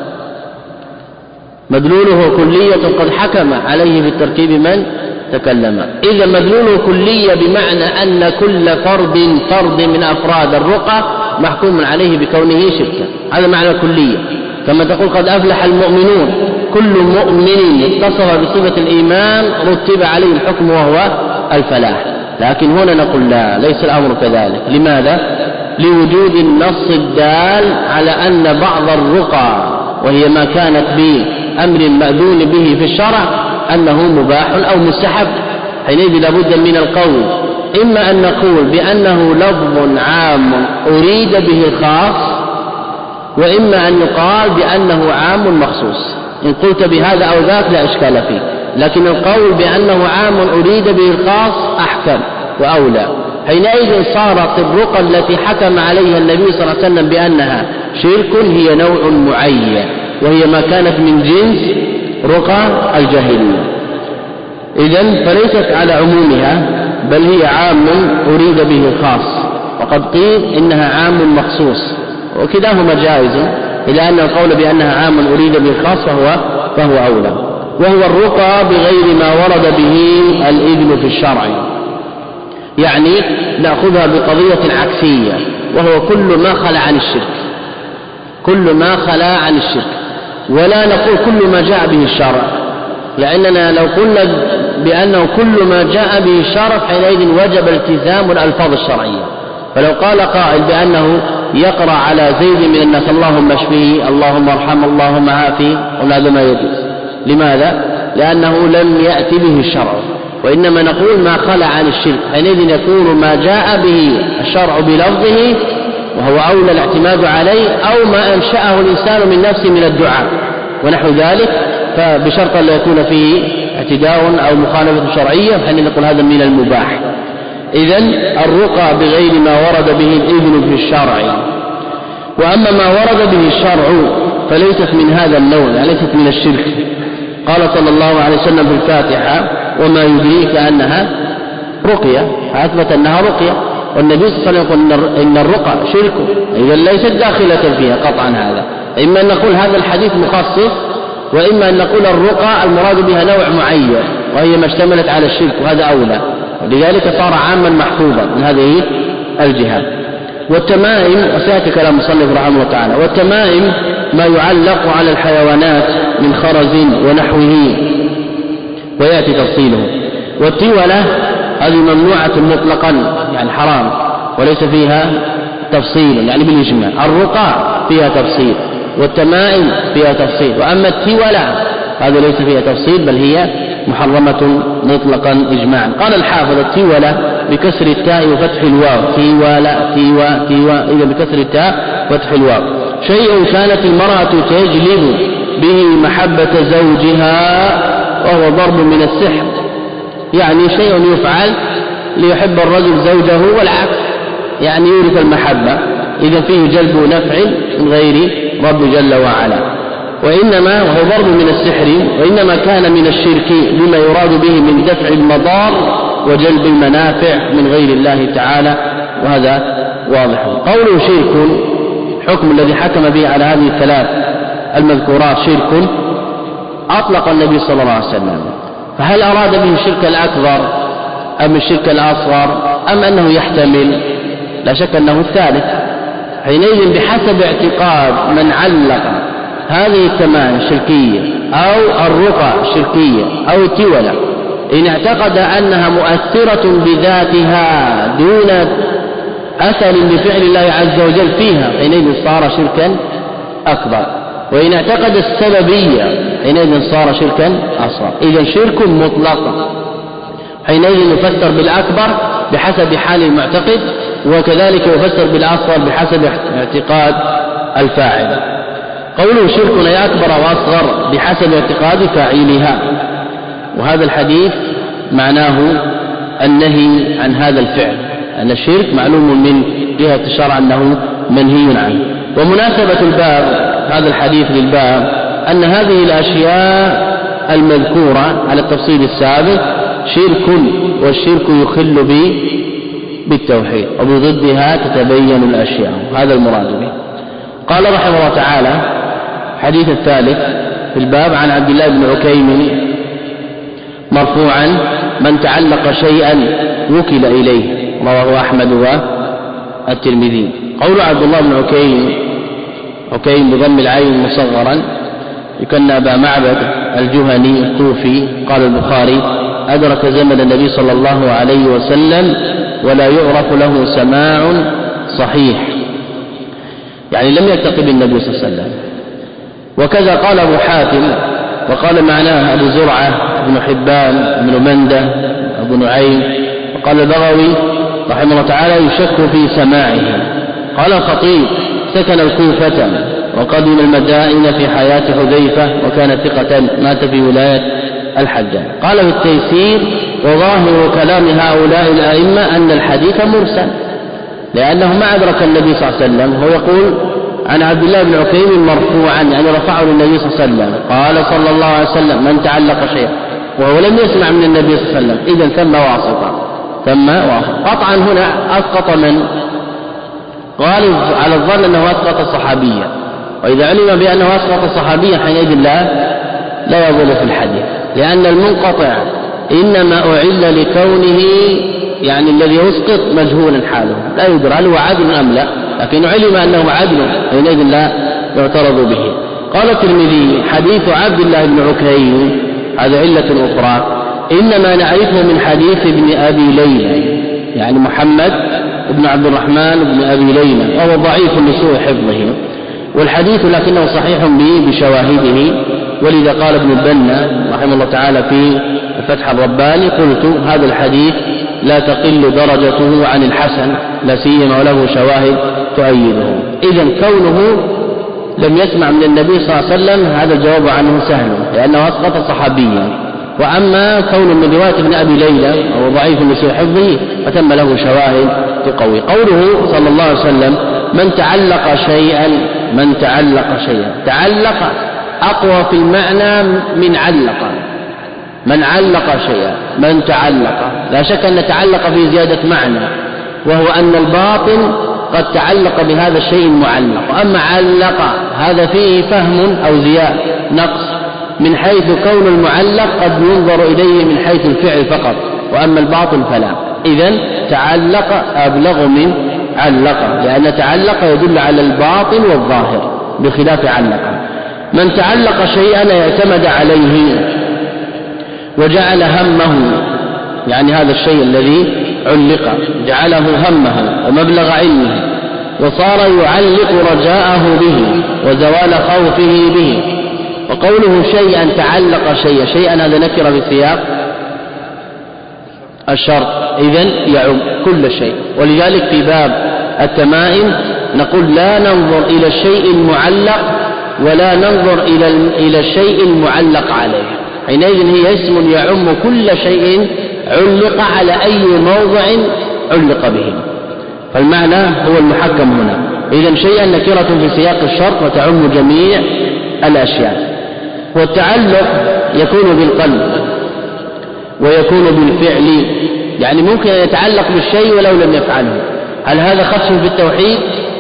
Speaker 1: مدلوله كلية قد حكم عليه بالتركيب من تكلم. إذا مدلوله كلية بمعنى أن كل فرد فرد من أفراد الرقى محكوم عليه بكونه شركا، هذا معنى كلية. كما تقول قد أفلح المؤمنون، كل مؤمن اتصف بصفة الإيمان رتب عليه الحكم وهو الفلاح. لكن هنا نقول لا، ليس الأمر كذلك. لماذا؟ لوجود النص الدال على أن بعض الرقى وهي ما كانت بأمر مأذون به في الشرع أنه مباح أو مستحب، حينئذ لابد من القول، إما أن نقول بأنه لفظ عام أريد به الخاص، وإما أن يقال بأنه عام مخصوص. إن قلت بهذا أو ذاك لا إشكال فيه، لكن القول بأنه عام أريد به الخاص أحكم وأولى. حينئذ صارت الرقى التي حكم عليها النبي صلى الله عليه وسلم بأنها شرك هي نوع معين، وهي ما كانت من جنس رقى الجاهلية. إذن فليست على عمومها، بل هي عام أريد به الخاص، وقد قيل إنها عام مخصوص، وكلاهما جائز، إلا أن القول بأنها عام أريد به الخاص فهو, فهو أولى. وهو الرقى بغير ما ورد به الإذن في الشرع، يعني نأخذها بقضية عكسية، وهو كل ما خلا عن الشرك، كل ما خلا عن الشرك، ولا نقول كل ما جاء به الشرع، لأننا لو قلنا بأنه كل ما جاء به الشرع حينئذ وجب التزام الألفاظ الشرعية. فلو قال قائل بأنه يقرأ على زيد من الناس اللهم اشفيه، اللهم ارحم، اللهم عافي، وهذا ما يجوز. لماذا؟ لأنه لم يأتي به الشرع، وإنما نقول ما خلع عن الشرك، حينئذ يكون ما جاء به الشرع بلفظه وهو أولى الاعتماد عليه، أو ما أنشأه الإنسان من نفسه من الدعاء ونحو ذلك، فبشرط لا يكون فيه اعتداء أو مخالفة شرعية، فحين نقول هذا من المباح. إذن الرقى بغير ما ورد به الإذن في الشرع. وأما ما ورد به الشرع فليست من هذا النوع، يعني ليست من الشرك. قال صلى الله عليه وسلم في الفاتحة وما يدريك أنها رقية، فأثبت أنها رقية، والنبي صلى الله عليه وسلم يقول إن الرقى شرك، إذن ليست داخلة فيها قطعا. هذا إما أن نقول هذا الحديث مخصص، وإما أن نقول الرقى المراد بها نوع معين وهي ما اشتملت على الشرك، وهذا أولى، ولذلك صار عاما محفوظا من هذه الجهة. والتمائم، وسيأتي كلام المصنف رحمه الله تعالى، والتمائم ما يعلق على الحيوانات من خرز ونحوه ويأتي تفصيله. والتولة هذه ممنوعة مطلقا، يعني حرام، وليس فيها تفصيل يعني بالإجماع. الرقى فيها تفصيل، والتمائم فيها تفصيل، وأما التولة هذا ليس فيها تفصيل، بل هي محرمة مطلقا إجماعا. قال الحافظ التولة بكسر التاء وفتح الواو، تيوالة تيوا تيوا، إذا بكسر التاء وفتح الواو. شيء كانت المرأة تجلب به محبة زوجها، وهو ضرب من السحر، يعني شيء يفعل ليحب الرجل زوجه والعكس، يعني يورث المحبة، إذا فيه جلب نفع من غير رب جل وعلا. وإنما وهو ضرب من السحر، وإنما كان من الشرك لما يراد به من دفع المضار وجلب المنافع من غير الله تعالى، وهذا واضح. قوله شرك، حكم الذي حكم به على هذه الثلاث المذكورات شرك، أطلق النبي صلى الله عليه وسلم، فهل أراد به الشرك الأكبر أم الشرك الأصغر أم أنه يحتمل؟ لا شك أنه الثالث. حينئذ بحسب اعتقاد من علق هذه التمائم الشركية أو الرقى الشركية أو التولة، إن اعتقد أنها مؤثرة بذاتها دون أثر لفعل الله عز وجل فيها، حينئذ صار شركا أكبر. وإن اعتقد السببية حينئذ صار شركا أصغر. إذن شرك مطلق، حينئذ يفسر بالأكبر بحسب حال المعتقد، وكذلك يفسر بالأصغر بحسب اعتقاد الفاعل. قوله شرك أي أكبر وأصغر بحسب اعتقاد فاعلها. وهذا الحديث معناه النهي عن هذا الفعل، أن الشرك معلوم من جهة الشرع أنه منهي عنه. ومناسبة الباب هذا الحديث للباب أن هذه الأشياء المذكورة على التفصيل السابق شرك، والشرك يخل به بالتوحيد، وبضدها تتبين الأشياء، هذا المراد به. قال رحمه الله تعالى حديث الثالث في الباب عن عبد الله بن عكيم مرفوعا: من تعلق شيئا وكل إليه، رواه أحمد والترمذي. قول عبد الله بن عكيم، عكيم بضم العين مصغرا، يكنى أبا معبد الجهني الكوفي. قال البخاري: أدرك زمن النبي صلى الله عليه وسلم ولا يعرف له سماع صحيح، يعني لم يلتقي بالنبي صلى الله عليه وسلم. وكذا قال أبو حاتم، وقال معناه أبو زرعة بن حبان بن منده أبو نعيم. وقال البغوي رحمه الله تعالى: يشك في سماعه. قال الخطيب: سكن الكوفة وقدم المدائن في حياة حذيفة، وكان ثقة مات في ولاية الحجاج. قال في التيسير: وظاهر كلام هؤلاء الأئمة أن الحديث مرسل، لأنه ما أدرك النبي صلى الله عليه وسلم. هو يقول عن عبد الله بن عكيم مرفوعا، يعني رفعه للنبي صلى الله عليه وسلم، قال صلى الله عليه وسلم: من تعلق شيئا، وهو لم يسمع من النبي صلى الله عليه وسلم. إذن ثم واسطة، ثم واسطة. قطعا هنا أسقط من غالب على الظن أنه أسقط الصحابية، وإذا علم بأنه أسقط الصحابية حينئذ لا لا يضل في الحديث، لأن المنقطع إنما أعل لكونه يعني الذي يسقط مجهولا حاله، لا يدرى هل هو عدل أم لا، لكن علم أنه عدل حينئذ لا يعترض به. قال الترمذي: حديث عبد الله بن عكيم هذا علة أخرى، إنما نعرفه من حديث ابن أبي ليلى، يعني محمد بن عبد الرحمن بن أبي ليلى، وهو ضعيف لسوء حفظه، والحديث لكنه صحيح به بشواهده. ولذا قال ابن البنا رحمه الله تعالى في الفتح الرباني: قلت هذا الحديث لا تقل درجته عن الحسن، لا سيما وله شواهد تؤيده. إذن كونه لم يسمع من النبي صلى الله عليه وسلم هذا الجواب عنه سهل، لأنه أسقط صحابيا. وأما كون من رواية ابن أبي ليلى أو ضعيف لسوء حفظه فتم له شواهد تقوي. قوله صلى الله عليه وسلم: من تعلق شيئا، من تعلق شيئا، تعلق أقوى في المعنى من علق. من علق شيئا، من تعلق، لا شك أن تعلق في زيادة معنى، وهو أن الباطن قد تعلق بهذا الشيء المعلق. أما علق هذا فيه فهم أو زيادة نقص، من حيث كون المعلق قد ينظر إليه من حيث الفعل فقط، وأما الباطن فلا. إذن تعلق أبلغ من علق، لأن تعلق يدل على الباطن والظاهر بخلاف علق. من تعلق شيئا اعتمد عليه وجعل همه، يعني هذا الشيء الذي علق جعله همه ومبلغ علمه، وصار يعلق رجاءه به وزوال خوفه به. وقوله شيئا تعلق شيئا، شيئا هذا نكر في سياق الشرط، إذن يعم كل شيء. ولذلك في باب التمائم نقول لا ننظر إلى الشيء المعلق ولا ننظر إلى إلى الشيء المعلق عليه، حينئذ هي اسم يعم كل شيء علق على أي موضع علق به، فالمعنى هو المحكم هنا. إذن شيئا نكرة في سياق الشرط وتعم جميع الأشياء. والتعلق يكون بالقلب ويكون بالفعل، يعني ممكن أن يتعلق بالشيء ولو لم يفعله. هل هذا خدش في التوحيد؟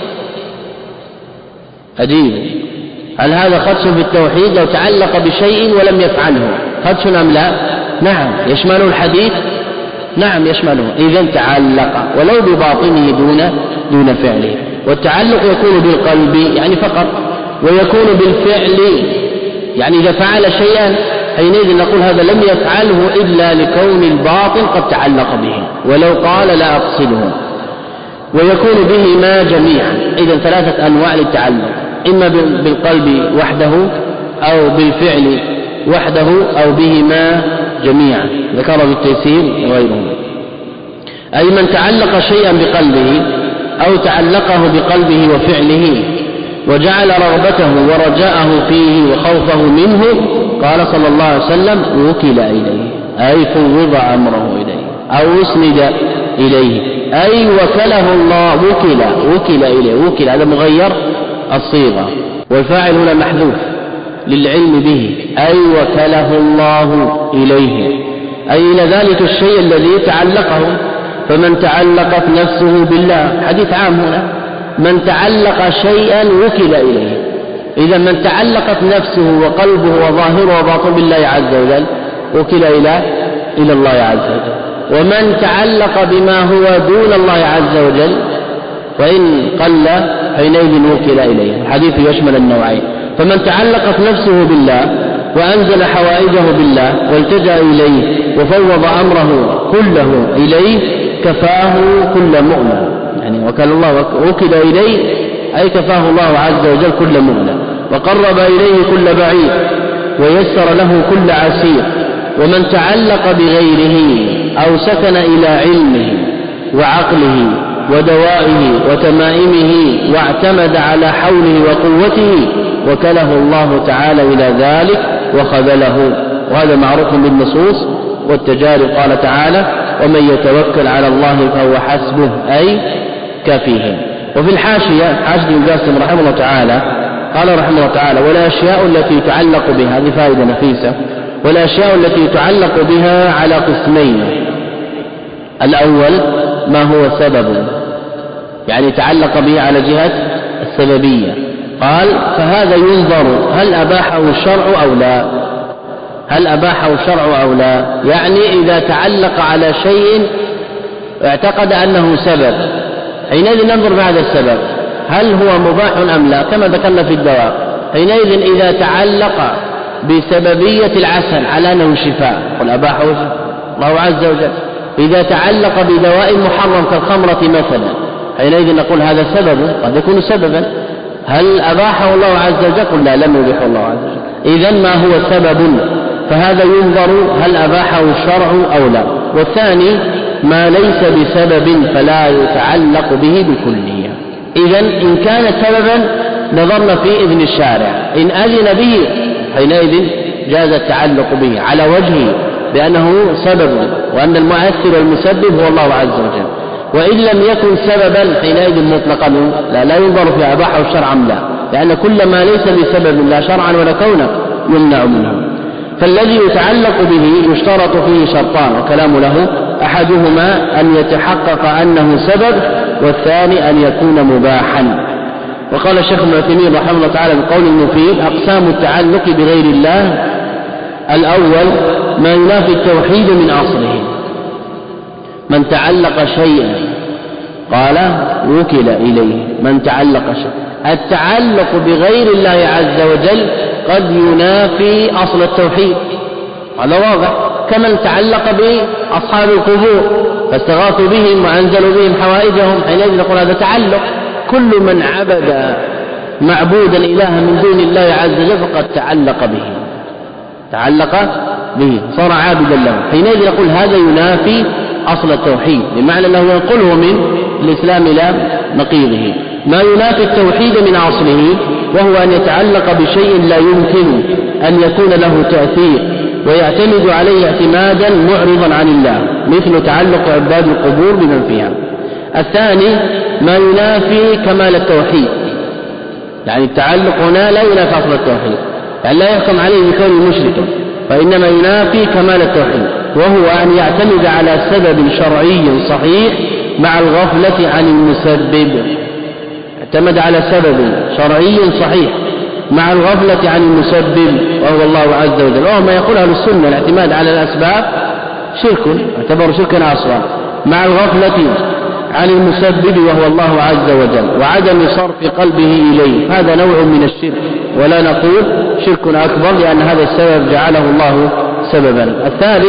Speaker 1: أجيب، هل هذا خدش في التوحيد لو تعلق بشيء ولم يفعله خدش أم لا؟ نعم. يشمله الحديث؟ نعم يشمله. إذن تعلق ولو بباطنه دون دون فعله. والتعلق يكون بالقلب يعني فقط، ويكون بالفعل يعني إذا فعل شيئا حينئذ نقول هذا لم يفعله إلا لكون الباطن قد تعلق به، ولو قال لا أقصده. ويكون بهما جميعا. إذن ثلاثة أنواع للتعلق، إما بالقلب وحده أو بالفعل وحده أو بهما جميعا، ذكر بالتيسير وغيره. أي من تعلق شيئا بقلبه أو تعلقه بقلبه وفعله وجعل رغبته ورجاءه فيه وخوفه منه، قال صلى الله عليه وسلم: وكل إليه، أي فوض أمره إليه أو أسند إليه. أي وكله الله، وكل وكل إليه، وكل هذا مغير الصيغة، والفاعل هنا محذوف للعلم به، أي وكله الله إليه، أي إلى ذلك الشيء الذي تعلقه. فمن تعلقت نفسه بالله، حديث عام هنا، من تعلق شيئا وكل إليه. إذا من تعلقت نفسه وقلبه وظاهره وباطن بالله عز وجل وكل إلى إلى الله عز وجل. ومن تعلق بما هو دون الله عز وجل وإن قل حينئذ وكل إليه. الحديث يشمل النوعين. فمن تعلقت نفسه بالله وأنزل حوائجه بالله والتجأ إليه وفوض أمره كله إليه كفاه كل مؤمن، يعني وكل الله وكل إليه أي كفاه الله عز وجل كل مؤمن، وقرب إليه كل بعيد ويسر له كل عسير. ومن تعلق بغيره أو سكن إلى علمه وعقله ودوائه وتمائمه واعتمد على حوله وقوته وكله الله تعالى إلى ذلك وخذله. وهذا معروف بالنصوص والتجارب. قال تعالى: ومن يتوكل على الله فهو حسبه، أي كفيه. وفي الحاشية حاشية ابن قاسم رحمه الله تعالى قال رحمه الله تعالى: والأشياء التي تعلق بها، هذه فائدة نفيسة، والأشياء التي تعلق بها على قسمين. الأول ما هو سبب، يعني تعلق به على جهة السببية. قال: فهذا ينظر هل أباحه الشرع أو لا، هل أباحه الشرع أو لا، يعني إذا تعلق على شيء اعتقد أنه سبب، حينئذ ننظر بهذا السبب هل هو مباح أم لا، كما ذكرنا في الدواء. حينئذ إذا تعلق بسببية العسل على أنه شفاء قل أباحه الله عز وجل. إذا تعلق بدواء محرم كالخمرة مثلا حينئذ نقول هذا سبب، قد يكون سببا. هل أباحه الله عز وجل؟ قل لا، لم يبيحه الله عز وجل. إذن ما هو سبب، فهذا ينظر هل أباحه الشرع أو لا. والثاني ما ليس بسبب فلا يتعلق به بكلية. إذن إن كان سببا نظرنا في إذن الشارع، إن أذن به حينئذ جاز التعلق به على وجهه بأنه سبب وأن المؤثر والمسبب هو الله عز وجل. وإن لم يكن سببا حينئذ مطلقا لا, لا ينظر في أباحه الشرع أم لا، لأن كل ما ليس بسبب لا شرعا ولا كونا يمنع منه. فالذي يتعلق به يشترط فيه شرطان وكلام له: أحدهما أن يتحقق أنه سبب، والثاني أن يكون مباحا. وقال الشيخ ابن عثيمين رحمه الله تعالى بقول المفيد: أقسام التعلق بغير الله: الأول ما ينافي التوحيد من أصله، من تعلق شيئا قال وكل إليه، من تعلق شيئا. التعلق بغير الله عز وجل قد ينافي أصل التوحيد، هذا واضح، كمن تعلق بأصحاب القبور فاستغاثوا بهم وأنزلوا بهم حوائجهم، حينئذ نقول هذا تعلق. كل من عبد معبودا إلها من دون الله عز وجل فقد تعلق به، تعلق به صار عابدا له، حينئذ نقول هذا ينافي أصل التوحيد، بمعنى أنه ينقله من الإسلام إلى نقيضه. ما ينافي التوحيد من أصله وهو أن يتعلق بشيء لا يمكن أن يكون له تأثير ويعتمد عليه اعتمادا معرضا عن الله، مثل تعلق عباد القبور بمن فيها. الثاني ما ينافي كمال التوحيد، يعني التعلق هنا لا ينافي أصل التوحيد، يعني لا يحكم عليه بكون مشركا، فإنما ينافي كمال التوحيد، وهو أن يعتمد على سبب شرعي صحيح مع الغفلة عن المسبب. اعتمد على سبب شرعي صحيح مع الغفلة عن المسبب وهو الله عز وجل. وهو ما يقول أهل السنة: الاعتماد على الأسباب شرك، اعتبر شركا أصغر، مع الغفلة عن المسبب وهو الله عز وجل، وعدم صرف قلبه إليه، هذا نوع من الشرك، ولا نقول شرك أكبر لأن هذا السبب جعله الله سببا. الثالث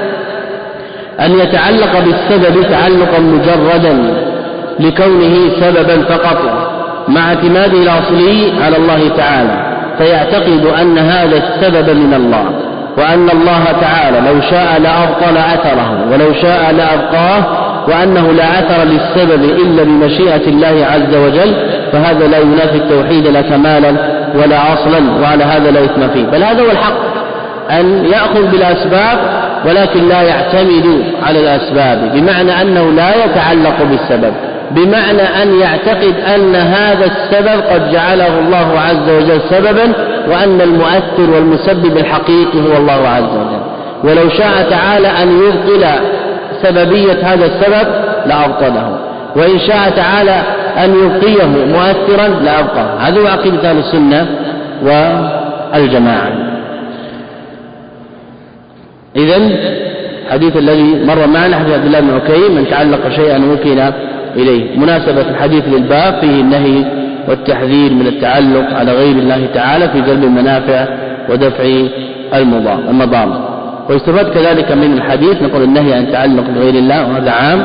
Speaker 1: أن يتعلق بالسبب تعلقا مجردا لكونه سببا فقط مع اعتماده الأصلي على الله تعالى، فيعتقد أن هذا السبب من الله، وأن الله تعالى لو شاء لأبطل أثره ولو شاء لأبقاه، وأنه لا أثر للسبب إلا بمشيئة الله عز وجل، فهذا لا ينافي التوحيد لا كمالا ولا أصلا، وعلى هذا لا إثم فيه. بل هذا هو الحق، أن يأخذ بالأسباب ولكن لا يعتمد على الأسباب، بمعنى أنه لا يتعلق بالسبب، بمعنى أن يعتقد أن هذا السبب قد جعله الله عز وجل سببا، وأن المؤثر والمسبب الحقيقي هو الله عز وجل. ولو شاء تعالى أن يبطل سببية هذا السبب لأبطله، وإن شاء تعالى أن يبقيه مؤثرا لأبقاه. هذا هو عقيدة أهل السنة والجماعة. إذن الحديث الذي مر معنا حديث عبد الله بن عكيم: من تعلق شيئا وكل إليه. مناسبة الحديث للباب فيه النهي والتحذير من التعلق على غير الله تعالى في جلب المنافع ودفع المضار. ويستفاد كذلك من الحديث نقول النهي عن التعلق بغير الله، وهذا عام.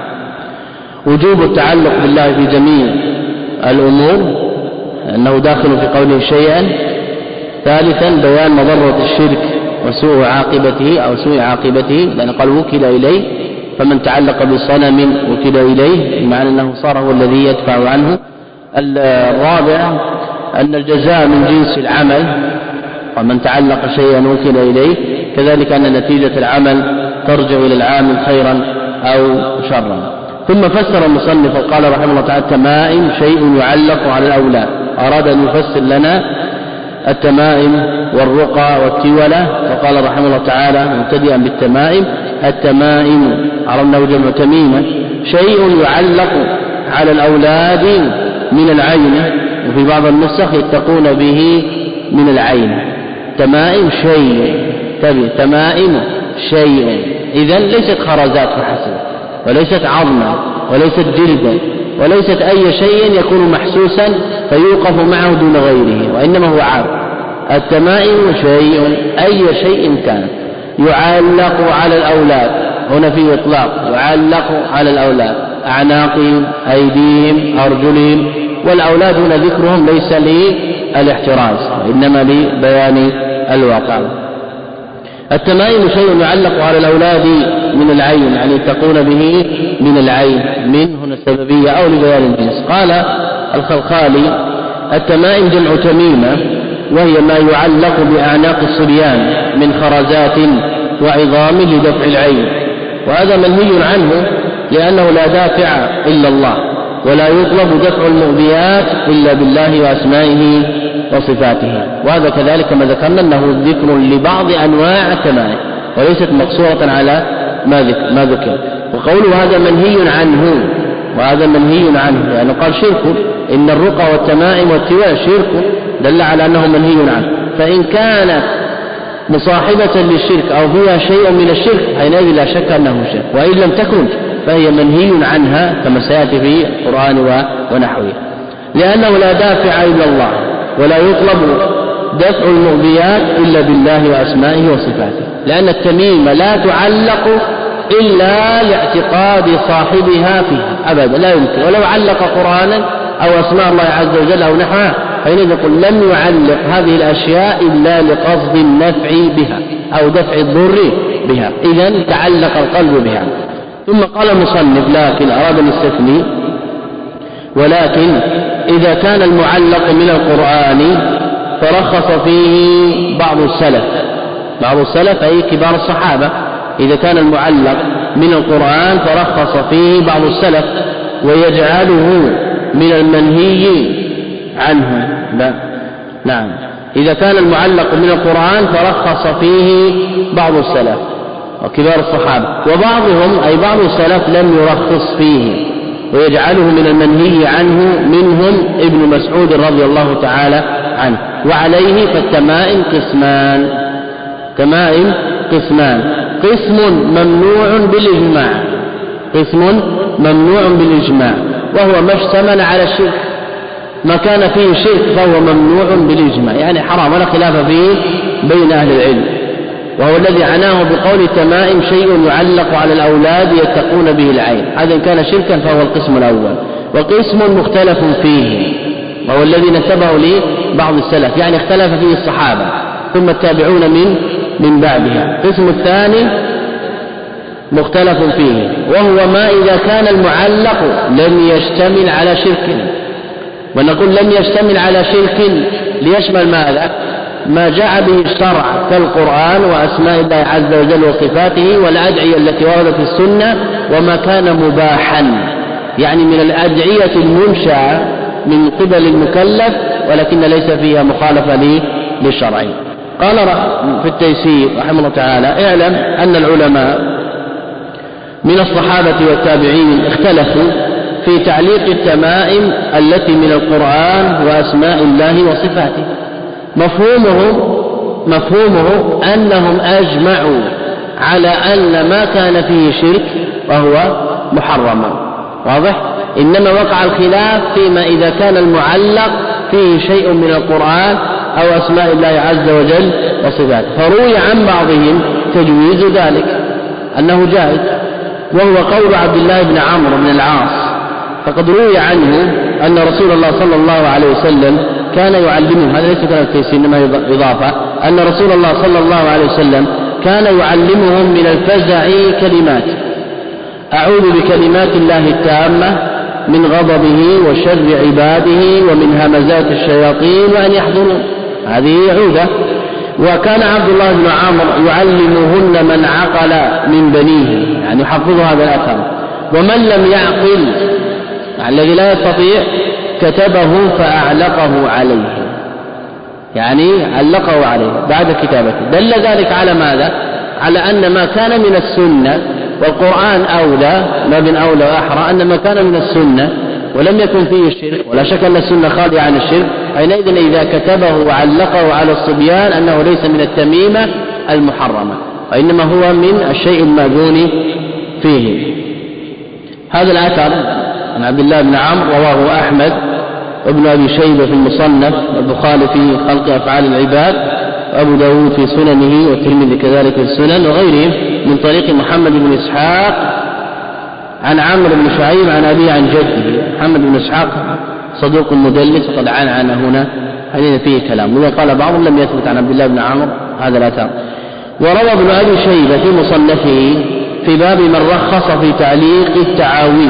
Speaker 1: وجوب التعلق بالله في جميع الأمور، أنه داخل في قوله شيئا. ثالثا بيان مضرة الشرك وسوء عاقبته أو سوء عاقبته، لأن قال وكل إليه، فمن تعلق بصنم وكل إليه، بمعنى أنه صار هو الذي يدفع عنه. الرابع أن الجزاء من جنس العمل، ومن تعلق شيئا وكل إليه، كذلك أن نتيجة العمل ترجع إلى العامل خيرا أو شرا. ثم فسر المصنف وقال رحمه الله تعالى: التمائم شيء يعلق على الأولاد. أراد أن يفسر لنا التمائم والرقى والتولة، وقال رحمه الله تعالى مبتدئا بالتمائم: التمائم عرفنا جمع تميمة، شيء يعلق على الأولاد من العين، وفي بعض النسخ يتقون به من العين. تمائم شيء، تبي تمائم شيء، إذن ليست خرزات فحسب، وليست عظما، وليست جلدا، وليست أي شيء يكون محسوسا فيوقف معه دون غيره، وإنما هو عام. التمائم شيء، أي شيء كان يعلق على الأولاد، هنا في إطلاق، يعلق على الأولاد، أعناقهم، أيديهم، أرجلهم، والأولاد هنا ذكرهم ليس للاحتراز، إنما لبيان الواقع. التمائم شيء يعلق على الأولاد من العين، يعني يتقون به من العين، من هنا السببية أو لبيان الجنس. قال الخلخالي: التمائم جمع تميمة، وهي ما يعلق بأعناق الصبيان من خرزات وعظام لدفع العين، وهذا منهي عنه لأنه لا دافع إلا الله، ولا يطلب دفع المؤذيات إلا بالله وأسمائه وصفاته. وهذا كذلك ما ذكرنا أنه ذكر لبعض أنواع التمائم، وليست مقصورة على ما ذكر. وقوله هذا منهي عنه، وهذا منهي عنه لأنه قال شرك، إن الرقى والتمائم والتواء شرك، دل على أنه منهي عنه. فإن كانت مصاحبة للشرك أو فيها شيء من الشرك حينئذ لا شك أنه شرك، وإن لم تكن فهي منهي عنها كما سيأتي في القرآن ونحوه، لأنه لا دافع إلا الله، ولا يطلب دفع المؤذيات إلا بالله وأسمائه وصفاته، لأن التميمة لا تعلق إلا لاعتقاد صاحبها فيها أبدا، لا يمكن. ولو علق قرآنا أو أسماء الله عز وجل أو نحوها حينئذ يقول لم يعلق هذه الأشياء إلا لقصد النفع بها أو دفع الضر بها، إذن تعلق القلب بها. ثم قال المصنف: لكن أراد الاستثناء، ولكن إذا كان المعلق من القرآن فرخص فيه بعض السلف، بعض السلف أي كبار الصحابة، إذا كان المعلق من القرآن فرخص فيه بعض السلف ويجعله من المنهي عنه. نعم، إذا كان المعلق من القرآن فرخص فيه بعض السلف وكبار الصحابة، وبعضهم أي بعض السلف لم يرخص فيه ويجعله من المنهي عنه، منهم ابن مسعود رضي الله تعالى عنه. وعليه فالتمائم قسمان، تمائم قسمان: قسم ممنوع بالإجماع، قسم ممنوع بالإجماع وهو ما اشتمل على الشرك، ما كان فيه شرك فهو ممنوع بالإجماع، يعني حرام ولا خلاف فيه بين أهل العلم، وهو الذي عناه بقول التمائم شيء يعلق على الأولاد يتقون به العين، هذا إن كان شركا فهو القسم الأول. وقسم مختلف فيه، وهو الذي نسبه لي بعض السلف، يعني اختلف فيه الصحابة ثم التابعون من من بعدها. القسم الثاني مختلف فيه، وهو ما إذا كان المعلق لم يشتمل على شرك، ونقول لم يشتمل على شرك ليشمل ماذا؟ ما جاء به الشرع كالقرآن وأسماء الله عز وجل وصفاته والأدعية التي وردت في السنة، وما كان مباحا يعني من الأدعية المنشأة من قبل المكلف ولكن ليس فيها مخالفة للشرع. قال في التيسير رحمه الله تعالى: اعلم أن العلماء من الصحابة والتابعين اختلفوا في تعليق التمائم التي من القرآن وأسماء الله وصفاته. مفهومه مفهومه أنهم أجمعوا على أن ما كان فيه شرك وهو محرما، واضح؟ إنما وقع الخلاف فيما إذا كان المعلق فيه شيء من القرآن أو أسماء الله عز وجل وصفاته، فروي عن بعضهم تجويز ذلك أنه جائز، وهو قول عبد الله بن عمرو بن العاص. فقد روي عنه أن رسول الله صلى الله عليه وسلم كان يعلمه، هذا ليس كلام التيسير إنما إضافة، أن رسول الله صلى الله عليه وسلم كان يعلمهم من الفزع كلمات: أعوذ بكلمات الله التامة من غضبه وشر عباده ومن همزات الشياطين وأن يحضرون، هذه عودة. وكان عبد الله بن عمرو يعلمهن من عقل من بنيه، يعني يحفظ هذا الأثر، ومن لم يعقل يعني الذي لا يستطيع كتبه فأعلقه عليه، يعني علقه عليه بعد كتابته. دل ذلك على ماذا؟ على أن ما كان من السنة، والقرآن أولى ما بين أولى وأحرى، أن ما كان من السنة ولم يكن فيه الشرك، ولا شك أن السنة خالية عن الشرك، حينئذ إذا كتبه وعلقه على الصبيان أنه ليس من التميمة المحرمة، وإنما هو من الشيء المأذون فيه. هذا الأثر عن عبد الله بن عمرو رواه أحمد وابن أبي شيبة في المصنف، والبخاري في خلق أفعال العباد، وأبو داود في سننه، والترمذي كذلك في السنن، وغيرهم من طريق محمد بن إسحاق عن عمرو بن شعيب عن أبيه عن جده. محمد بن إسحاق صدوق مدلس وقد عن عن هنا هذين فيه كلام، وإذا قال بعضهم لم يثبت عن عبد الله بن عمرو هذا الأثر. وروى ابن أبي شيبة في مصنفه في باب من رخص في تعليق التعاويذ،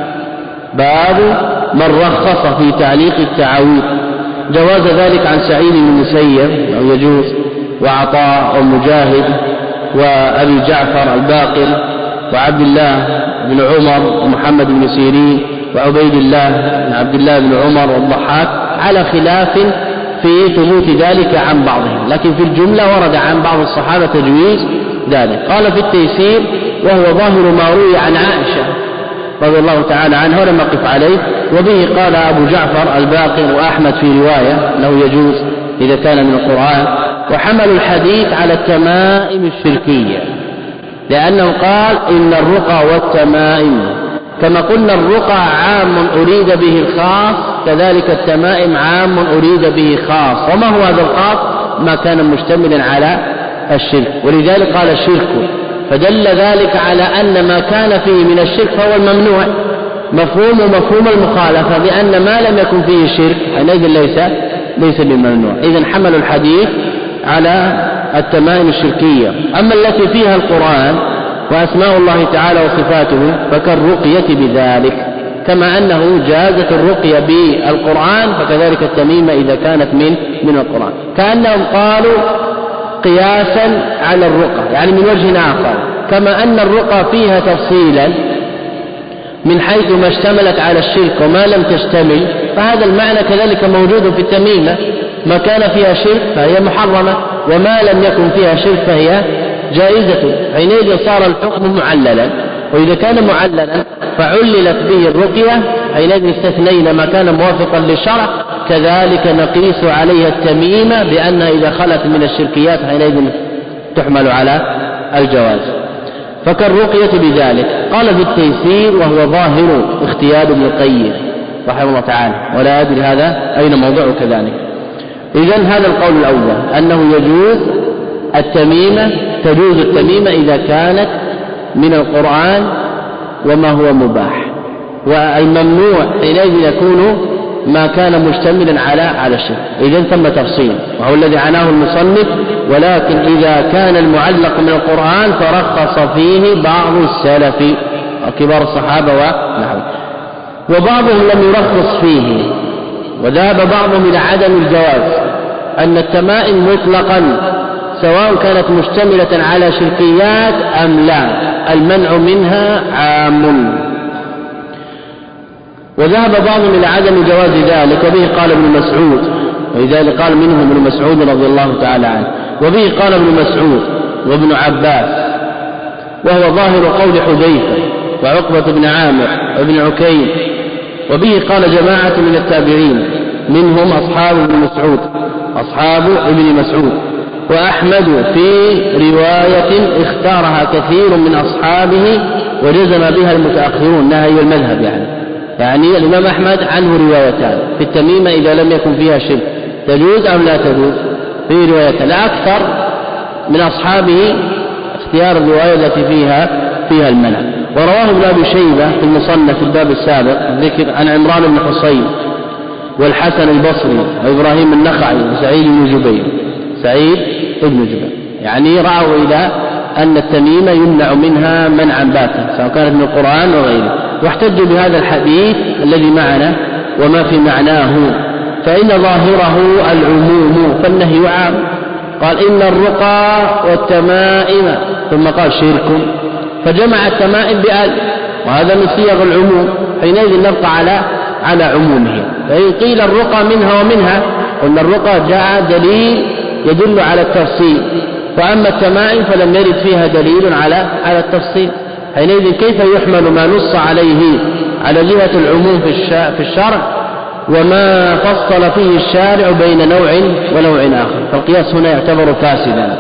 Speaker 1: باب من رخص في تعليق التعاويذ، جواز ذلك عن سعيد بن المسيب أو يجوز، وعطاء ومجاهد وأبي جعفر الباقر وعبد الله بن عمر ومحمد بن سيرين وعبيد الله بن عبد الله بن عمر والضحاك، على خلاف في ثبوت ذلك عن بعضهم، لكن في الجملة ورد عن بعض الصحابة تجويز ذلك. قال في التيسير: وهو ظاهر ما روي عن عائشة رضي الله تعالى عنها ولم أقف عليه، وبه قال أبو جعفر الباقر وأحمد في رواية أنه يجوز إذا كان من القرآن. وحملوا الحديث على التمائم الشركية، لأنه قال: إن الرقى والتمائم، كما قلنا الرقى عام أريد به الخاص، كذلك التمائم عام أريد به خاص. وما هو هذا الخاص؟ ما كان مشتملا على الشرك، ولذلك قال الشرك، فدل ذلك على أن ما كان فيه من الشرك فهو الممنوع. مفهوم مفهوم المخالفة بأن ما لم يكن فيه شرك حينئذ ليس ليس بالممنوع. إذن حملوا الحديث على التمائم الشركية. أما التي فيها القرآن وأسماء الله تعالى وصفاته فكالرقية بذلك، كما أنه جازت الرقية بالقرآن فكذلك التميمة إذا كانت من من القرآن. كأنهم قالوا قياسا على الرقى، يعني من وجه آخر، كما أن الرقى فيها تفصيلا من حيث ما اشتملت على الشرك وما لم تشتمل، فهذا المعنى كذلك موجود في التميمة، ما كان فيها شرك فهي محرمة، وما لم يكن فيها شرك فهي جائزة، حينئذ صار الحكم معللا. وإذا كان معللا فعللت به الرقية، حينئذ استثنينا ما كان موافقا للشرع، كذلك نقيس عليها التميمة بأنها إذا خلت من الشركيات حينئذ تحمل على الجواز. فكالرقية بذلك. قال في التيسير: وهو ظاهر اختيار ابن القيم رحمه الله تعالى، ولا أدري هذا أين موضعه كذلك. إذن هذا القول الأول أنه يجوز التميمة، تجوز التميمة إذا كانت من القرآن وما هو مباح، والممنوع حينئذ يكون ما كان مشتملا على على الشرك. إذن ثم تفصيل وهو الذي عناه المصنف: ولكن إذا كان المعلق من القرآن فرخص فيه بعض السلف وكبار الصحابة ونحوه، وبعضهم لم يرخص فيه، وذهب بعضهم إلى عدم الجواز، أن التمائم مطلقا سواء كانت مشتملة على شركيات أم لا المنع منها عام. وذهب بعضهم إلى عدم جواز ذلك، وبه قال ابن مسعود، ولذلك قال منهم ابن مسعود رضي الله تعالى عنه، وبه قال ابن مسعود وابن عباس، وهو ظاهر قول حذيفة وعقبة بن عامر وابن عكيم، وبه قال جماعة من التابعين منهم أصحاب ابن مسعود أصحاب ابن مسعود وأحمد في رواية اختارها كثير من أصحابه وجزم بها المتأخرون نهي المذهب. يعني يعني الإمام أحمد عنه روايتان في التميمة إذا لم يكن فيها شرك، تجوز أو لا تجوز؟ في روايتان، الأكثر من أصحابه اختيار الرواية التي فيها فيها المنع. ورواه ابن أبي شيبة في المصنف في الباب السابق ذكر عن عمران بن حصين والحسن البصري وإبراهيم النخعي وسعيد بن جبير سعيد بن جبير يعني رأوا إلى أن التميمة يمنع منها منعا باتا سواء كانت من القرآن وغيره، واحتجوا بهذا الحديث الذي معنا وما في معناه، فإن ظاهره العموم فالنهي عام. قال إن الرقى والتمائم، ثم قال شرك، فجمع التمائم بأل، وهذا من صيغ العموم، حينئذ نبقى على على عمومه. فإن قيل الرقى منها ومنها، قلنا الرقى جاء دليل يدل على التفصيل، وأما التمائم فلم يرد فيها دليل على على التفصيل، حينئذ كيف يحمل ما نص عليه على جهة العموم في الشرع وما فصل فيه الشارع بين نوع ونوع آخر؟ فالقياس هنا يعتبر فاسدا.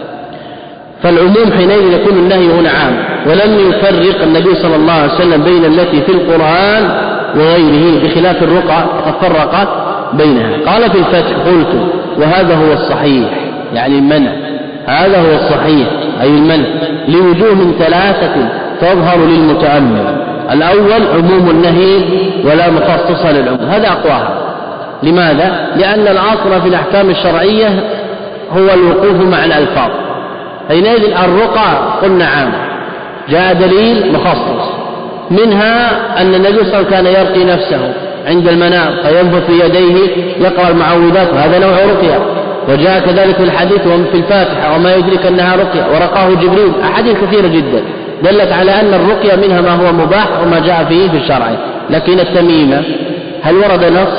Speaker 1: فالعموم حينئذ يكون النهي هنا عام، ولم يفرق النبي صلى الله عليه وسلم بين التي في القرآن وغيره، بخلاف الرقى قد فرق بينها. قال في الفتح قلت وهذا هو الصحيح، يعني المنع، هذا هو الصحيح أي المنع، لوجوه من ثلاثة تظهر للمتأمل. الأول عموم النهي ولا مخصص للعموم، هذا أقواها. لماذا؟ لأن الأصل في الأحكام الشرعية هو الوقوف مع الألفاظ، حينئذ الرقى قلنا عام، جاء دليل مخصص، منها أن النبي صلى الله عليه وسلم كان يرقي نفسه عند المنام فينفث في يديه يقرأ المعوذات، وهذا نوع رقية. وجاء كذلك في الحديث في الفاتحة وما يدرك أنها رقية ورقاه جبريل، أحاديث كثيرة جدا دلت على أن الرقية منها ما هو مباح وما جاء فيه في الشرع. لكن التميمة هل ورد نص؟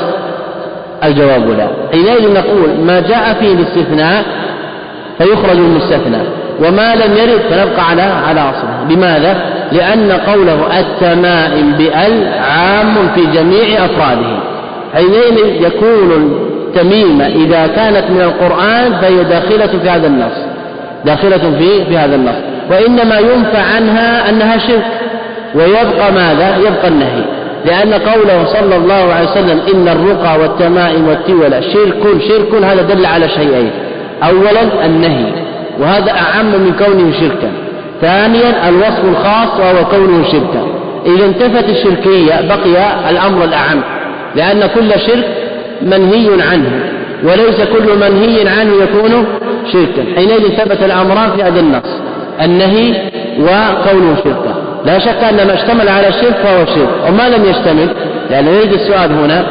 Speaker 1: الجواب لا. حينئذ نقول ما جاء فيه الاستثناء فيخرج المستثنى، وما لم يرد فنبقى على على أصله. لماذا؟ لأن قوله التمائم بأل عام في جميع أفراده، حينئذ يكون التميمة إذا كانت من القرآن فهي داخلة في هذا النص، داخلة في في هذا النص، وإنما ينفى عنها أنها شرك، ويبقى ماذا؟ يبقى النهي، لأن قوله صلى الله عليه وسلم إن الرقى والتمائم والتولى شرك شرك هذا دل على شيئين: أولا النهي، وهذا أعم من كونه شركا. ثانيا الوصف الخاص وهو كونه شركا. إذا انتفت الشركية بقي الأمر الأعم، لأن كل شرك منهي عنه، وليس كل منهي عنه يكون شركا. حينئذ ثبت الأمران في هذا النص، النهي وكونه شركا. لا شك أن ما اشتمل على الشرك فهو شرك، وما لم يشتمل، لأن يريد السؤال هنا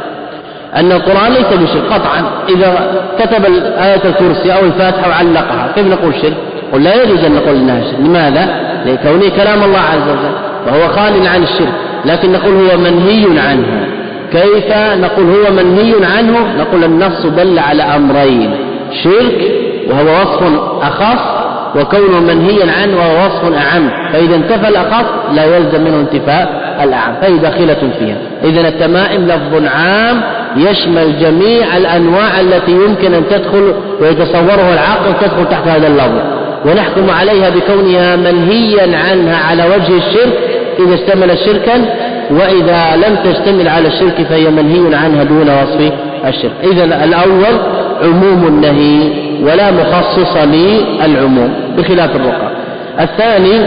Speaker 1: أن القرآن ليس بشرك قطعا. إذا كتب آية الكرسي أو الفاتحة وعلقها كيف نقول شرك؟ قل لا يجوز أن نقول إنها شرك. لماذا؟ لكونه كلام الله عز وجل فهو خال عن الشرك، لكن نقول هو منهي عنه. كيف نقول هو منهي عنه؟ نقول النص دل على أمرين: شرك وهو وصف أخص، وكونه منهيا عنه وهو وصف أعم. فإذا انتفى الأخص لا يلزم منه انتفاء الأعم، فهي داخلة فيها. إذن التمائم لفظ عام يشمل جميع الأنواع التي يمكن أن تدخل ويتصوره العقل تدخل تحت هذا اللفظ، ونحكم عليها بكونها منهيا عنها على وجه الشرك إذا اشتمل شركا، وإذا لم تشتمل على الشرك فهي منهي عنها دون وصف الشرك. إذن الأول عموم النهي ولا مخصص للعموم بخلاف الرقى. الثاني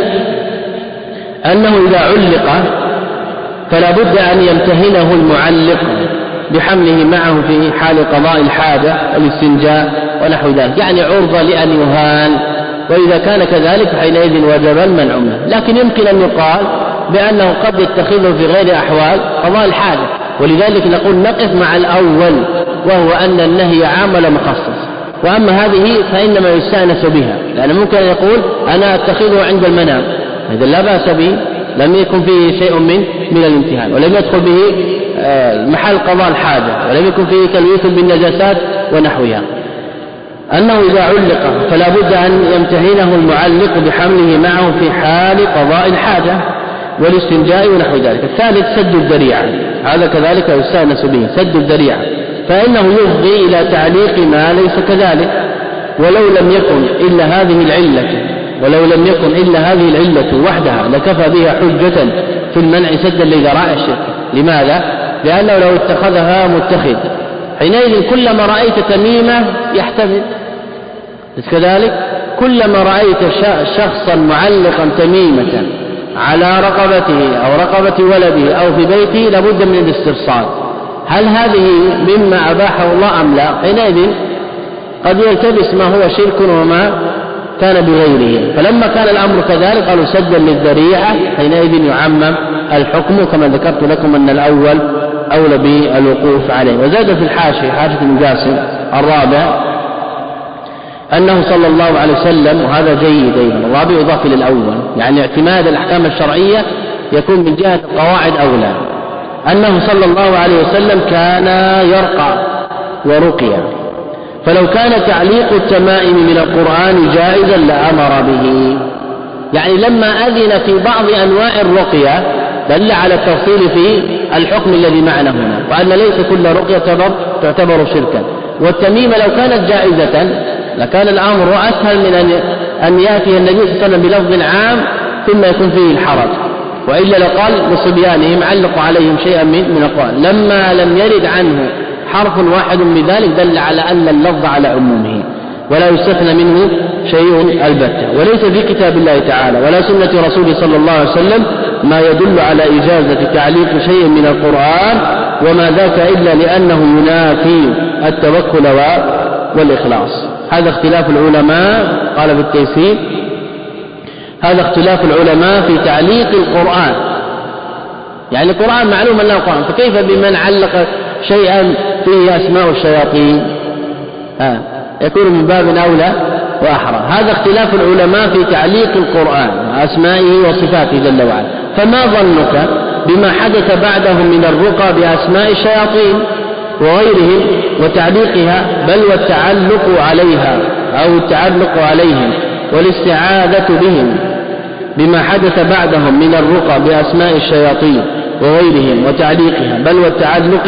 Speaker 1: أنه إذا علق فلا بد أن يمتهنه المعلق بحمله معه في حال قضاء الحاجة والاستنجاء ونحو ذلك، يعني عرضة لأن يهان، وإذا كان كذلك حينئذ وجب المنع منه. لكن يمكن أن يقال بأنه قد يتخذه في غير أحوال قضاء الحاجة، ولذلك نقول نقف مع الأول وهو أن النهي عام ولا مخصص. وأما هذه فإنما يستأنس بها، لأن ممكن أن يقول أنا أتخذه عند المنام، إذا لا بأس به، لم يكن فيه شيء من من الامتهان، ولم يدخل به محل قضاء الحاجة، ولم يكن فيه تلويث بالنجاسات ونحوها. أنه إذا علق فلا بد أن يمتهنه المعلق بحمله معه في حال قضاء الحاجة والاستنجاء ونحو ذلك. الثالث سد الذريعة، هذا كذلك يستأنس به، سد الذريعة، فإنه يفضي إلى تعليق ما ليس كذلك، ولو لم يكن إلا هذه العلة ولو لم يكن إلا هذه العلة وحدها لكفى بها حجة في المنع سدا لذرائع الشرك. لماذا؟ لأنه لو اتخذها متخذ حينئذ كلما رأيت تميمة يحتمل كذلك، كلما رأيت شخصا معلقا تميمة على رقبته أو رقبة ولده أو في بيته لابد من الاسترصاد، هل هذه مما أباحه الله أم لا؟ حينئذ قد يلتبس ما هو شرك وما كان بغيره. فلما كان الأمر كذلك قالوا سدا للذريعة، حينئذ يعمم الحكم، كما ذكرت لكم أن الأول أولى بالوقوف عليه. وزاد في الحاشية حاشية ابن قاسم الرابع أنه صلى الله عليه وسلم، وهذا جيد أيضا، الرابع يضاف للأول، يعني اعتماد الأحكام الشرعية يكون من جهة القواعد أولى، أنه صلى الله عليه وسلم كان يرقى ورقيا، فلو كان تعليق التمائم من القرآن جائزا لأمر به. يعني لما أذن في بعض أنواع الرقية دل على التفصيل في الحكم الذي معنا هنا، وأن ليس كل رقية تعتبر شركا. والتميمة لو كانت جائزة لكان الأمر أسهل من أن يأتي النبي صلى الله عليه وسلم بلفظ عام ثم يكون فيه الحرج، وإلا لقال لصبيانهم علقوا عليهم شيئا من القرآن. لما لم يرد عنه حرف واحد بذلك دل على أن اللفظ على عمومه ولا يستثنى منه شيء البتة. وليس في كتاب الله تعالى ولا سنة رسوله صلى الله عليه وسلم ما يدل على إجازة تعليق شيء من القرآن، وما ذاك إلا لأنه ينافي التوكل والإخلاص. هذا اختلاف العلماء، قال في التيسير هذا اختلاف العلماء في تعليق القرآن. يعني القرآن معلوم أنه قرآن، فكيف بمن علق شيئا فيه أسماء الشياطين؟ ها يكون من باب أولى وأحرى. هذا اختلاف العلماء في تعليق القرآن وأسمائه وصفاته جل وعلا. فما ظنك بما حدث بعدهم من الرقى بأسماء الشياطين وغيرهم وتعليقها، بل والتعلق عليها أو التعلق عليهم والاستعاذة بهم، بما حدث بعدهم من الرقى بأسماء الشياطين وغيرهم وتعليقها، بل والتعلق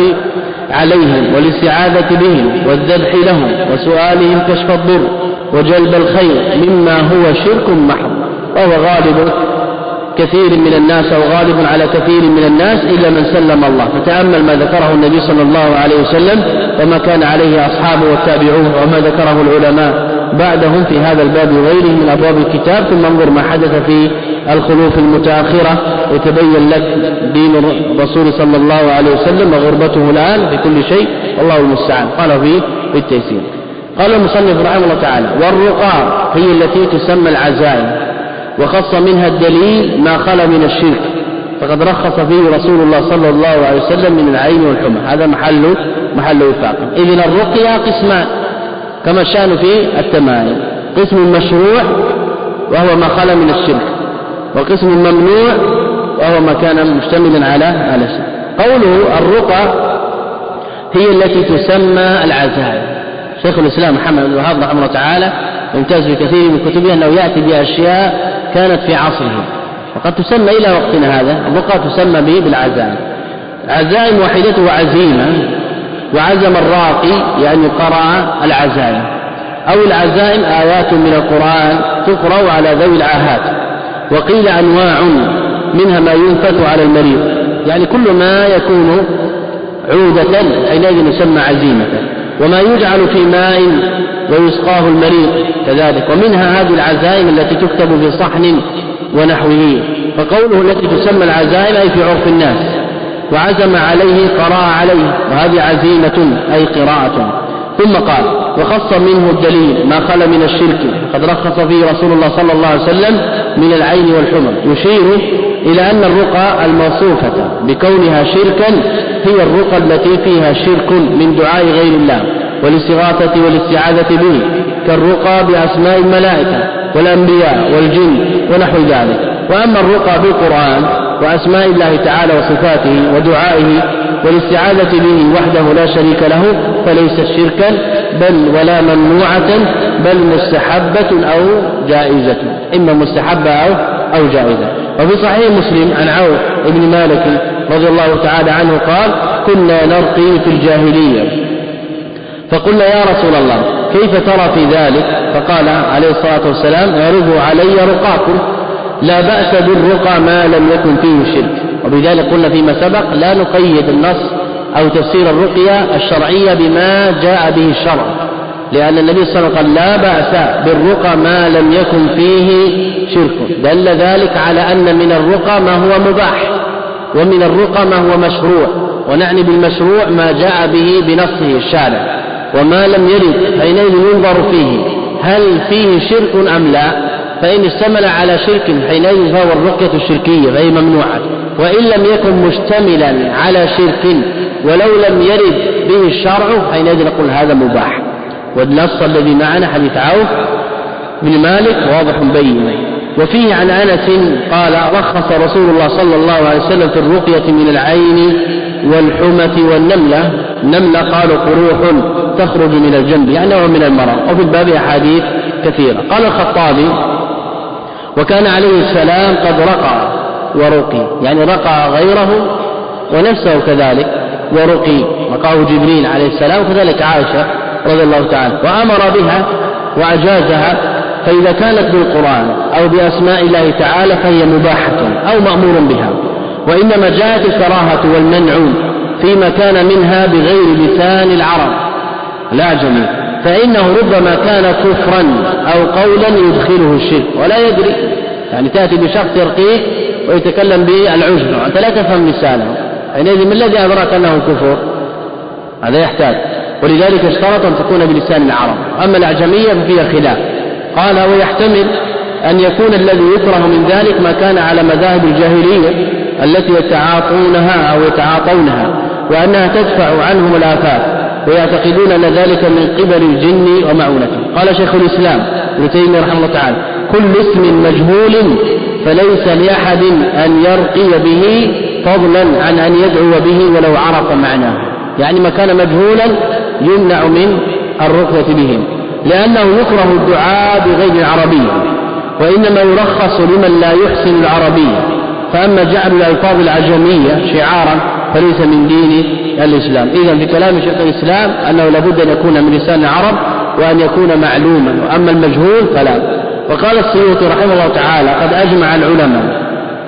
Speaker 1: عليهم والاستعاذة بهم والذبح لهم وسؤالهم كشف الضر وجلب الخير، مما هو شرك محض، وهو غالب كثير من الناس أو غالب على كثير من الناس إلا من سلم الله. فتأمل ما ذكره النبي صلى الله عليه وسلم وما كان عليه أصحابه والتابعون وما ذكره العلماء بعدهم في هذا الباب وغيره من أبواب الكتاب، ثم انظر ما حدث في الخلوف المتأخرة وتبين لك دين الرسول صلى الله عليه وسلم وغربته الآن في كل شيء، والله المستعان. قال فيه بالتيسير. قال المصنف رحمه الله تعالى: والرقى هي التي تسمى العزائم، وخص منها الدليل ما خلا من الشرك، فقد رخص فيه رسول الله صلى الله عليه وسلم من العين والحمى. هذا محل محل وفاق. إذن الرقية قسمان كما الشأن في التمائم: قسم مشروع وهو ما خلا من الشرك، وقسم ممنوع وهو ما كان مشتملا على على الشرك. قوله الرقى هي التي تسمى العزائم. شيخ الإسلام محمد بن وهاب رحمه الله تعالى يمتاز في كثير من كتبه أنه يأتي بأشياء كانت في عصره وقد تسمى إلى وقتنا هذا. الرقى تسمى به بالعزائم. العزائم وحدته عزيمة، وعزم الراقي يعني قرأ العزائم، أو العزائم آيات من القرآن تقرأ على ذوي العاهات. وقيل أنواع منها ما ينفث على المريض، يعني كل ما يكون عودة حينئذ يسمى عزيمة، وما يجعل في ماء ويسقاه المريض كذلك. ومنها هذه العزائم التي تكتب في صحن ونحوه. فقوله التي تسمى العزائم أي في عرف الناس، وعزم عليه قرأ عليه، وهذه عزيمة أي قراءة. ثم قال: وخص منه الدليل ما خلا من الشرك، قد رخص فيه رسول الله صلى الله عليه وسلم من العين والحمى، يشير إلى أن الرقى الموصوفة بكونها شركا هي الرقى التي فيها شرك من دعاء غير الله والاستغاثة والاستعاذة به، كالرقى بأسماء الملائكة والأنبياء والجن ونحو ذلك. وأما الرقى بالقرآن وأسماء الله تعالى وصفاته ودعائه والاستعاذة به وحده لا شريك له فليست شركا بل ولا ممنوعة بل مستحبة أو جائزة، إما مستحبة أو, أو جائزة. وفي صحيح مسلم عن عوف بن مالك رضي الله تعالى عنه قال: كنا نرقي في الجاهلية فقلنا يا رسول الله كيف ترى في ذلك؟ فقال عليه الصلاة والسلام: اعرضوا علي رقاكم، لا بأس بالرقى ما لم يكن فيه شرك. وبذلك قلنا فيما سبق لا نقيد النص أو تفسير الرقية الشرعية بما جاء به الشرع، لأن النبي صلى الله عليه وسلم قال: لا بأس بالرقى ما لم يكن فيه شرك، دل ذلك على أن من الرقى ما هو مباح ومن الرقى ما هو مشروع، ونعني بالمشروع ما جاء به بنصه الشارع، وما لم يرد حينئذ ينظر فيه هل فيه شرك أم لا، فإن اشتمل على شرك حينئذ فهو الرقية الشركية فهي ممنوعة، وإن لم يكن مشتملا على شرك ولو لم يرد به الشرع حينئذ نقول هذا مباح. والنص الذي معنا حديث عوف بن مالك واضح بين. وفيه عن أنس قال: رخص رسول الله صلى الله عليه وسلم في الرقية من العين والحمة والنملة. النملة قالوا قروح تخرج من الجنب يعني نوع من المرض، وفي الباب أحاديث كثيرة. قال الخطابي: وكان عليه السلام قد رقى ورقي، يعني رقى غيره ونفسه كذلك ورقي، رقاه جبريل عليه السلام وكذلك عائشة رضي الله تعالى، وأمر بها وأجازها. فإذا كانت بالقرآن أو بأسماء الله تعالى فهي مباحة أو مأمور بها، وإنما جاءت الكراهة والمنع فيما كان منها بغير لسان العرب الأعجمي، فإنه ربما كان كفرا أو قولا يدخله الشرك ولا يدري، يعني تأتي بشخص يرقيه ويتكلم بالعجب أنت لا تفهم لسانه، حينئذ من الذي أدرك أنه كفر؟ هذا يحتاج، ولذلك اشترط أن تكون بلسان العرب. أما الأعجمية ففيها خلاف. قال: ويحتمل أن يكون الذي يكره من ذلك ما كان على مذاهب الجاهلية التي يتعاطونها أو يتعاطونها، وأنها تدفع عنهم الآفات، ويعتقدون أن ذلك من قبل الجن ومعونته. قال شيخ الإسلام ابن تيمية رحمه الله تعالى: كل اسم مجهول فليس لأحد أن يرقي به فضلا عن أن يدعو به ولو عرف معناه، يعني ما كان مجهولا يمنع من الرقية بهم، لأنه يكره الدعاء بغير العربية، وإنما يرخص لمن لا يحسن العربية. فأما جعل الألفاظ العجمية شعارا فليس من دين الإسلام. إذن في كلام شيخ الإسلام أنه لابد أن يكون من لسان العرب وأن يكون معلوما، وأما المجهول فلا. وقال السيوطي رحمه الله تعالى: قد أجمع العلماء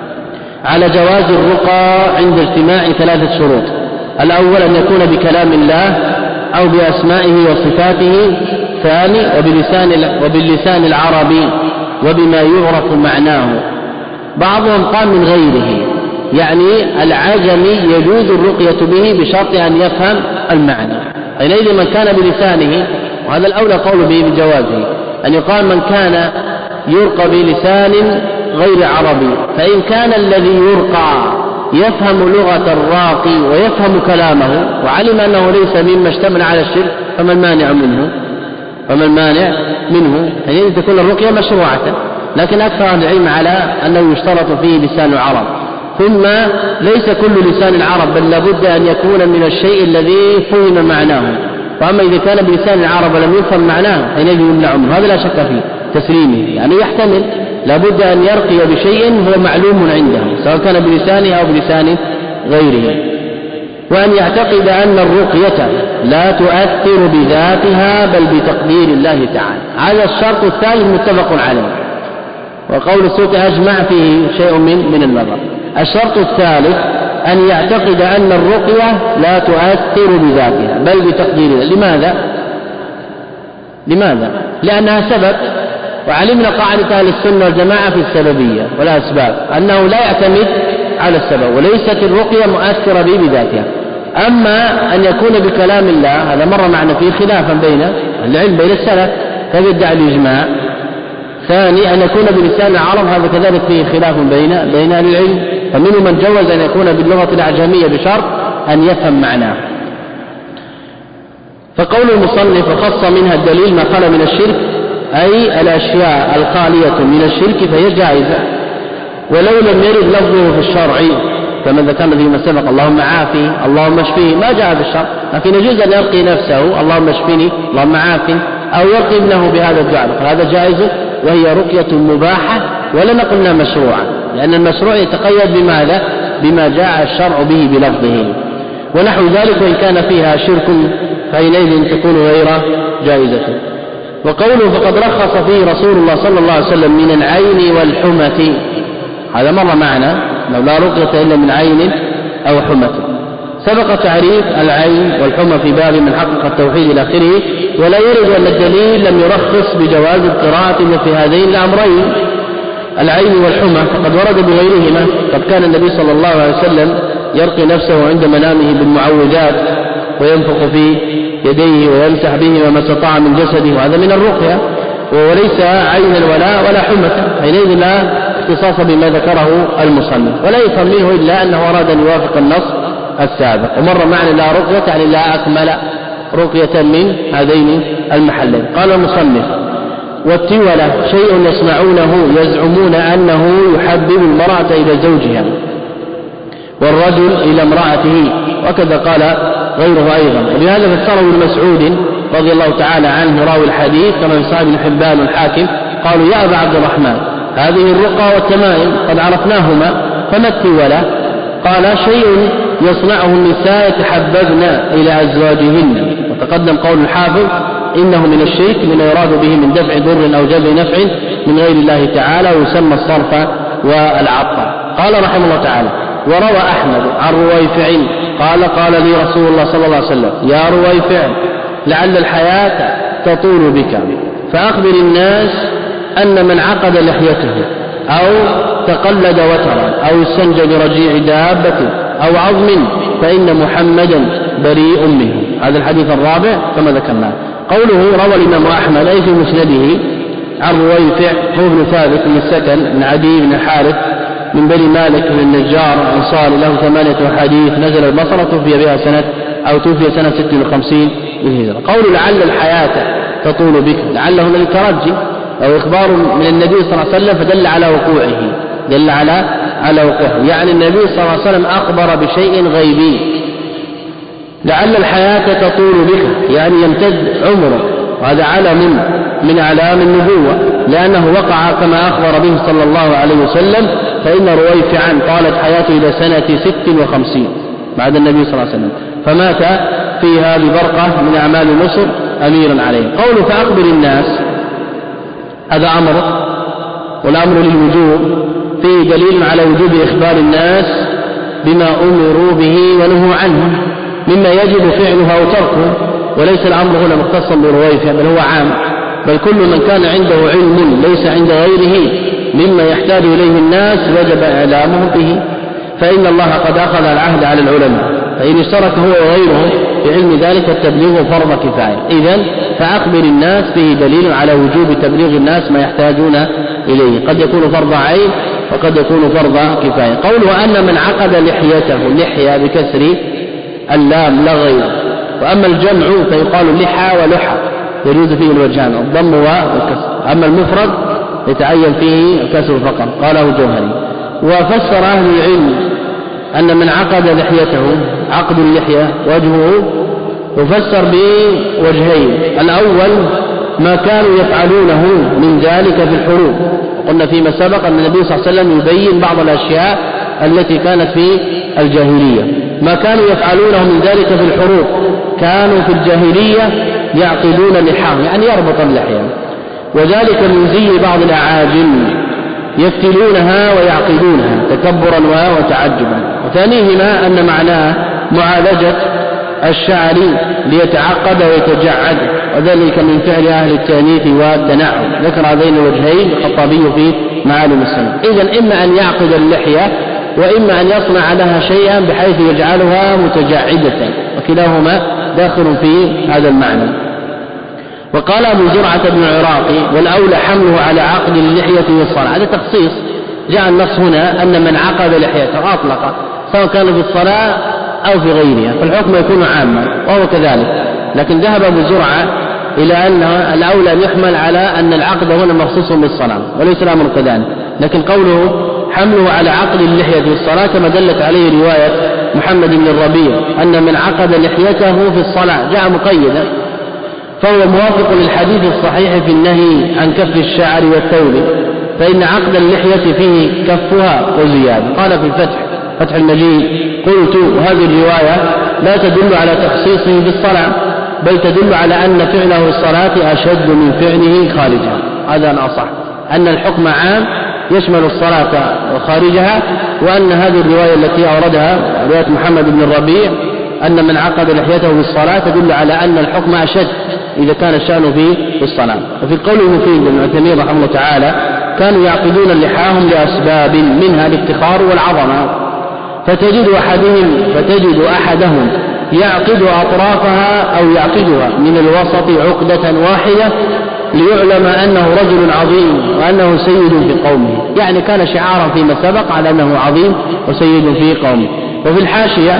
Speaker 1: على جواز الرقى عند اجتماع ثلاثة شروط: الأول أن يكون بكلام الله أو بأسمائه وصفاته، ثاني وبلسان, وباللسان العربي وبما يعرف معناه. بعضهم قال من غيره، يعني العجمي يجوز الرقية به بشرط أن يفهم المعنى. حينئذ من كان بلسانه، وهذا الأولى قول به بجوازه، أن يقال من كان يرقى بلسان غير عربي، فإن كان الذي يرقى يفهم لغة الراقي ويفهم كلامه وعلم أنه ليس مما اشتمل على الشرك فما المانع منه فما المانع منه حينئذ تكون الرقية مشروعة. لكن أكثر العلم على أنه يشترط فيه لسان العرب، ثم ليس كل لسان العرب بل لابد أن يكون من الشيء الذي فهم معناه، وأما إذا كان بلسان العرب ولم يفهم معناه حينئذ يمنع منه، هذا لا شك فيه تسليمه، يعني يحتمل لابد أن يرقي بشيء هو معلوم عنده سواء كان بلسانه أو بلسان غيره. وأن يعتقد أن الرقية لا تؤثر بذاتها بل بتقدير الله تعالى، هذا الشرط الثالث متفق عليه، وقول السوق أجمع فيه شيء من من النظر. الشرط الثالث أن يعتقد أن الرقية لا تؤثر بذاتها بل بتقدير الله. لماذا؟ لماذا؟ لأنها سبب، وعلمنا قاعدة أهل السنة والجماعة في السببية والأسباب أنه لا يعتمد على السبب، وليست الرقية مؤثرة به بذاتها. أما أن يكون بكلام الله هذا مر معنا فيه خلافا بين العلم بين السلف، فيدعي الإجماع ثاني أن يكون بلسان العرب، هذا كذلك فيه خلاف بين بين أهل العلم، فمنهم من جوز أن يكون باللغة الأعجمية بشرط أن يفهم معناه. فقول المصنف وخص منها الدليل ما خلا من الشرك، أي الأشياء الخالية من الشرك فهي جائزة، ولو لم يرد لفظه في الشرع كما ذكرنا فيما سبق اللهم عافي اللهم اشفيه ما جاء في الشرع، لكن يجوز أن يلقي نفسه اللهم اشفني اللهم عافي، أو يلقي ابنه بهذا الدعاء، فهذا جائز وهي رقية مباحة ولا نقلنا مشروعا، لأن المشروع يتقيد بماذا؟ بما جاء الشرع به بلفظه، ونحو ذلك وإن كان فيها شرك فحينئذ تكون غير جائزة. وقوله فقد رخص فيه رسول الله صلى الله عليه وسلم من العين والحمة، هذا مر معنا لو لا رقية إلا من عين أو حمة. سبق تعريف العين والحمى في باب من حقق التوحيد إلى آخره، ولا يرد أن الدليل لم يرخص بجواز القراءة في هذين الأمرين العين والحمى، فقد ورد بغيرهما. قد كان النبي صلى الله عليه وسلم يرقي نفسه عند منامه بالمعوذات وينفخ في يديه ويمسح بهما ما استطاع من جسده، وهذا من الرقية، وليس عينا ولا ولا حمة، حينئذ لا اختصاص بما ذكره المصنف، ولا يفهم منه إلا أنه أراد أن يوافق النص السابق. ومر معنا لا رقية يعني لا أكمل رقية من هذين المحلين. قال المصنف والتولة شيء يصنعونه يزعمون أنه يحبب المرأة إلى زوجها والرجل إلى امرأته، وكذا قال غيره أيضا. وبهذا فسره ابن مسعود رضي الله تعالى عنه راوي الحديث كما في صحيح ابن حبان والحاكم، قالوا يا أبا عبد الرحمن هذه الرقى والتمائم قد عرفناهما فما التولة؟ قال شيء يصنعه النساء يتحببن إلى أزواجهن. وتقدم قول الحافظ إنه من الشرك من يراد به من دفع ضر أو جلب نفع من غير الله تعالى، ويسمى الصرف والعطف. قال رحمه الله تعالى وروى أحمد عن رويفع قال قال لي رسول الله صلى الله عليه وسلم يا رويفع لعل الحياة تطول بك فأخبر الناس أن من عقد لحيته أو تقلد وترا أو استنجى برجيع دابة أو عظم فإن محمدا بريء منه. هذا الحديث الرابع كما ذكرنا. قوله روى الإمام أحمد أي في مسنده عن رويفع هو ابن ثابت من السكن من عدي بن الحارث من بني مالك من النجار أنصاري له ثمانية أحاديث نزل البصرة توفي بها سنة أو توفي سنة ست وخمسين للهجرة. قول لعل الحياة تطول بك لعله من الترجي أو إخبار من النبي صلى الله عليه وسلم فدل على وقوعه دل على على وقوعه يعني النبي صلى الله عليه وسلم أخبر بشيء غيبي. لعل الحياة تطول بك يعني يمتد عمره، وهذا علم من أعلام النبوة لأنه وقع كما أخبر به صلى الله عليه وسلم، فإن رويفعا طالت حياته إلى سنة ست وخمسين بعد النبي صلى الله عليه وسلم، فمات فيها ببرقة من أعمال مصر أميرا عليه. قوله فأخبر الناس هذا أمر، والأمر للوجوب فيه دليل على وجوب إخبار الناس بما أمروا به ونهوا عنه مما يجب فعله أو تركه، وليس الأمر هنا مختصا برويفع بل هو عام، بل كل من كان عنده علم ليس عند غيره مما يحتاج إليه الناس وجب إعلامه به، فإن الله قد أخذ العهد على العلماء، فإن اشترك هو وغيره في علم ذلك التبليغ فرض كفاية. إذن فأخبر الناس فيه دليل على وجوب تبليغ الناس ما يحتاجون إليه، قد يكون فرض عين وقد يكون فرض كفاية. قوله أن من عقد لحيته لحية بكسر اللام لا غير، وأما الجمع فيقال لحى ولحى يجوز فيه الوجهان الضم والكسر، أما المفرد يتعين فيه الكسر فقط. قاله الجوهري. وفسر أهل العلم أن من عقد لحيته عقد اللحية وجهه يفسر بوجهين، الأول ما كانوا يفعلونه من ذلك في الحروب، وقلنا فيما سبق أن النبي صلى الله عليه وسلم يبين بعض الأشياء التي كانت في الجاهلية. ما كانوا يفعلونه من ذلك في الحروب كانوا في الجاهلية يعقدون لحاهم يعني يربط اللحية، وذلك من زي بعض الأعاجم يفتلونها ويعقدونها تكبرا وتعجبا. وثانيهما أن معناه معالجة الشعر ليتعقد ويتجعد، وذلك من فعل أهل التأنيث والتنعم. ذكر هذين الوجهين الخطابي في معالم السنة. إذن إما أن يعقد اللحية وإما أن يصنع لها شيئا بحيث يجعلها متجعدة، وكلاهما داخل في هذا المعنى. وقال أبو زرعة بن العراقي والأولى حمله على عقد اللحية والصلاة. هذا تخصيص، جاء النص هنا أن من عقد لحيته أطلق سواء كان في الصلاة أو في غيرها، فالحكم يكون عاما وهو كذلك. لكن ذهب أبو زرعة إلى أن الأولى أن يحمل على أن العقد هنا مخصوص بالصلاة وليس الأمر كذلك. لكن قوله حمله على عقد اللحية والصلاة كما دلت عليه رواية محمد بن الربيع أن من عقد لحيته في الصلاة جاء مقيدا، فهو موافق للحديث الصحيح في النهي عن كف الشعر والثوب، فإن عقد اللحية فيه كفها وزيادة. قال في الفتح فتح المجيد قلت هذه الرواية لا تدل على تخصيصه بالصلاة، بل تدل على أن فعله الصلاة أشد من فعله خارجها. هذا الأصح، أن الحكم عام يشمل الصلاة وخارجها، وأن هذه الرواية التي أوردها رواية محمد بن الربيع أن من عقد لحيته بالصلاة تدل على أن الحكم أشد إذا كان الشأن في الصلاة. وفي القول المفيد لابن عثيمين رحمه الله تعالى كانوا يعقدون لحاهم لأسباب منها الافتخار والعظمة، فتجد أحدهم فتجد أحدهم يعقد أطرافها أو يعقدها من الوسط عقدة واحدة ليعلم أنه رجل عظيم وأنه سيد في قومه، يعني كان شعارا فيما سبق على أنه عظيم وسيد في قومه. وفي الحاشية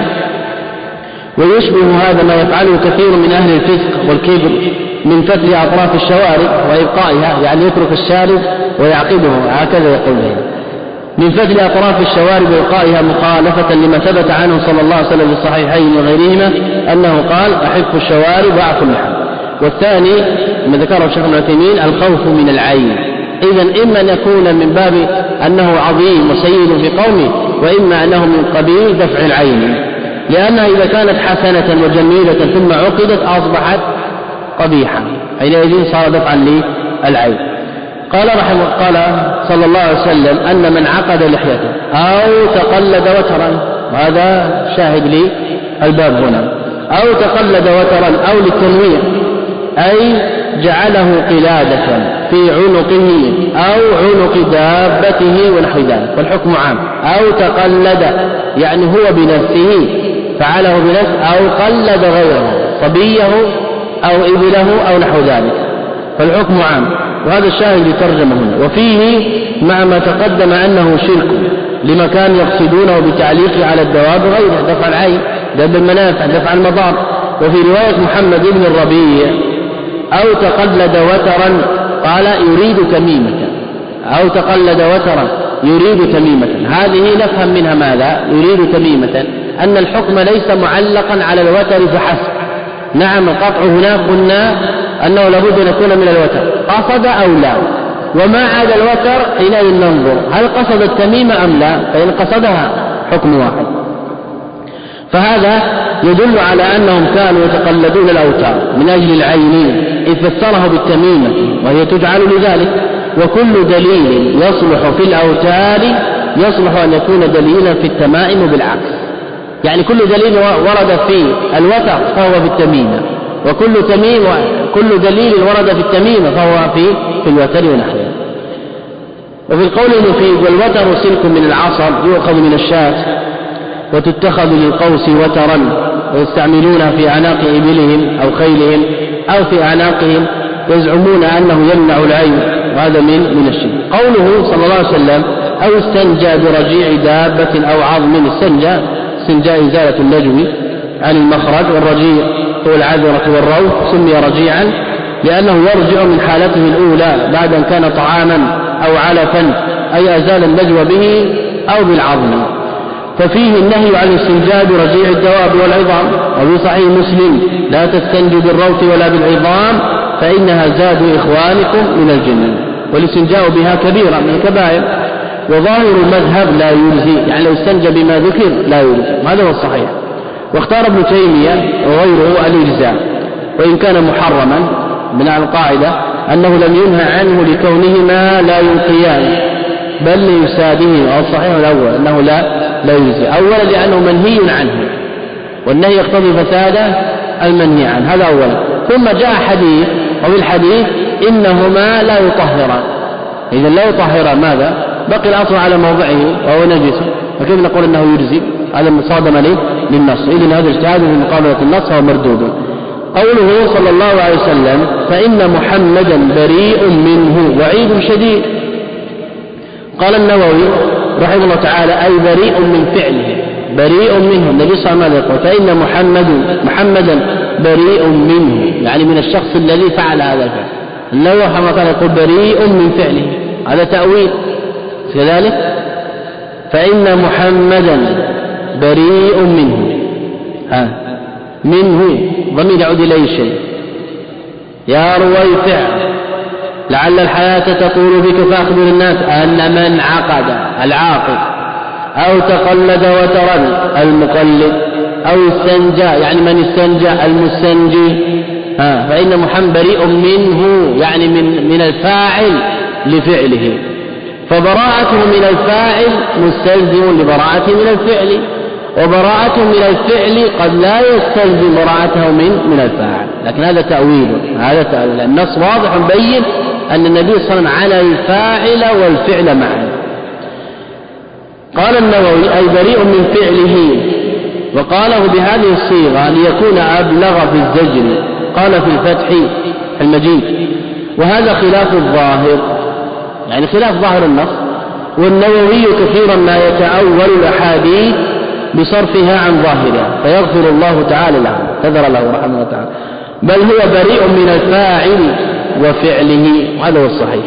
Speaker 1: ويشبه هذا ما يفعله كثير من أهل الفسق والكبر من فتل أطراف الشوارب وإبقائها، يعني يترك الشارب ويعقده، هكذا يقول به، من فتل أطراف الشوارب وإبقائها مخالفة لما ثبت عنه صلى الله عليه وسلم في الصحيحين وغيرهما أنه قال أحف الشوارب وأعفو اللحم. والثاني ما ذكره الشيخ ابن عثيمين الخوف من العين. إذن إما أن يكون من باب أنه عظيم وسيد في قومه، وإما أنه من قبيل دفع العين، لأنها إذا كانت حسنة وجميلة ثم عقدت أصبحت قبيحة، حينئذ صار دفعا للعين. قال رحمه قال صلى الله عليه وسلم أن من عقد لحيته أو تقلد وترا، وهذا شاهد لي الباب هنا، أو تقلد وترا أو للتنويع، أي جعله قلادة في عنقه أو عنق دابته ونحو ذلك، والحكم عام. أو تقلد يعني هو بنفسه فعله بنفسه، أو قلد غيره صبيه أو إبله أو نحو ذلك، فالحكم عام. وهذا الشاهد يترجم هنا. وفيه مع ما تقدم أنه شرك لما كانوا يقصدونه بتعليقه على الدواب غيره، دفع العين، دفع المنافع، دفع المضار. وفي رواية محمد بن الربيع أو تقلد وترا قال يريد تميمة، أو تقلد وترا يريد تميمة. هذه نفهم منها ماذا؟ يريد تميمة، أن الحكم ليس معلقا على الوتر فحسب. نعم القطع هنا قلنا أنه لابد أن يكون من الوتر، قصد أو لا، وما عاد الوتر حينئذ ننظر هل قصد التميمة أم لا، فإن قصدها حكم واحد. فهذا يدل على أنهم كانوا يتقلدون الأوتار من أجل العين، إذ فسره بالتميمة وهي تجعل لذلك. وكل دليل يصلح في الأوتار يصلح أن يكون دليلا في التمائم بالعكس، يعني كل دليل ورد في الوتر فهو في التميمة، وكل تميم كل دليل ورد في التميمة فهو في في الوتر ونحوه. وفي القول المفيد والوتر سلك من العصر يؤخذ من الشاة وتتخذ للقوس وترا، ويستعملونها في أعناق إبلهم أو خيلهم أو في أعناقهم، يزعمون أنه يمنع العين، وهذا من من الشرك. قوله صلى الله عليه وسلم أو استنجى برجيع دابة أو عظم، استنجى استنجاء إزالة اللجو عن المخرج، والرجيع هو العذرة والروث، سمي رجيعا لأنه يرجع من حالته الأولى بعد أن كان طعاما أو علفا، أي أزال اللجو به أو بالعظم. ففيه النهي عن الاستنجاء برجيع الدواب والعظام. وفي صحيح مسلم لا تستنجوا بالروث ولا بالعظام فإنها زاد إخوانكم من الجن، والاستنجاء بها كبيرة من الكبائر. وظاهر المذهب لا يجزي، يعني لو استنجى بما ذكر لا يجزي، هذا هو الصحيح. واختار ابن تيمية وغيره الإجزاء، وإن كان محرما من القاعدة أنه لم ينهى عنه لكونهما لا ينقيان بل ليفساده. والصحيح الأول أنه لا لا يجزي، أولا لأنه منهي عنه، والنهي يقتضي فساد المنهي عنه، هذا أولا. ثم جاء حديث، وفي الحديث إنهما لا يطهران، إذا لا يطهران ماذا؟ بقي الأصل على موضعه وهو نجس، فكيف نقول أنه يجزي؟ هذا مصادمة للنص، إذن هذا اجتهاد في مقابلة النص هو مردود. قوله صلى الله عليه وسلم فإن محمدا بريء منه وعيد شديد. قال النووي رحمه الله تعالى أي بريء من فعله، بريء منه. النبي صلى الله عليه وسلم يقول فإن محمد محمدا بريء منه، يعني من الشخص الذي فعل هذا الفعل. النووي رحمه الله يقول بريء من فعله، هذا تأويل كذلك. فإن محمدا بريء منه، ها منه ضمير يعود إلى شيء. يا رويفع لعل الحياة تطول بك فأخبر الناس أن من عقد العاقد أو تقلد وترن المقلد أو استنجى يعني من استنجى المستنجي، ها فإن محمد بريء منه يعني من من الفاعل لفعله، فبراءته من الفاعل مستلزم لبراءته من الفعل، وبراءته من الفعل قد لا يستلزم براءته من من الفاعل. لكن هذا تأويل، هذا تأويل. النص واضح مبين أن النبي صلى الله عليه وسلم على الفاعل والفعل معا. قال النووي أي بريء من فعله، وقاله بهذه الصيغة ليكون أبلغ في الزجر. قال في الفتح المجيد وهذا خلاف الظاهر، يعني خلاف ظاهر النص. والنووي كثيرا ما يتأول الأحاديث بصرفها عن ظاهرها فيغفر الله تعالى له، كثر له رحمه الله تعالى، بل هو بريء من الفاعل وفعله، وهذا هو الصحيح.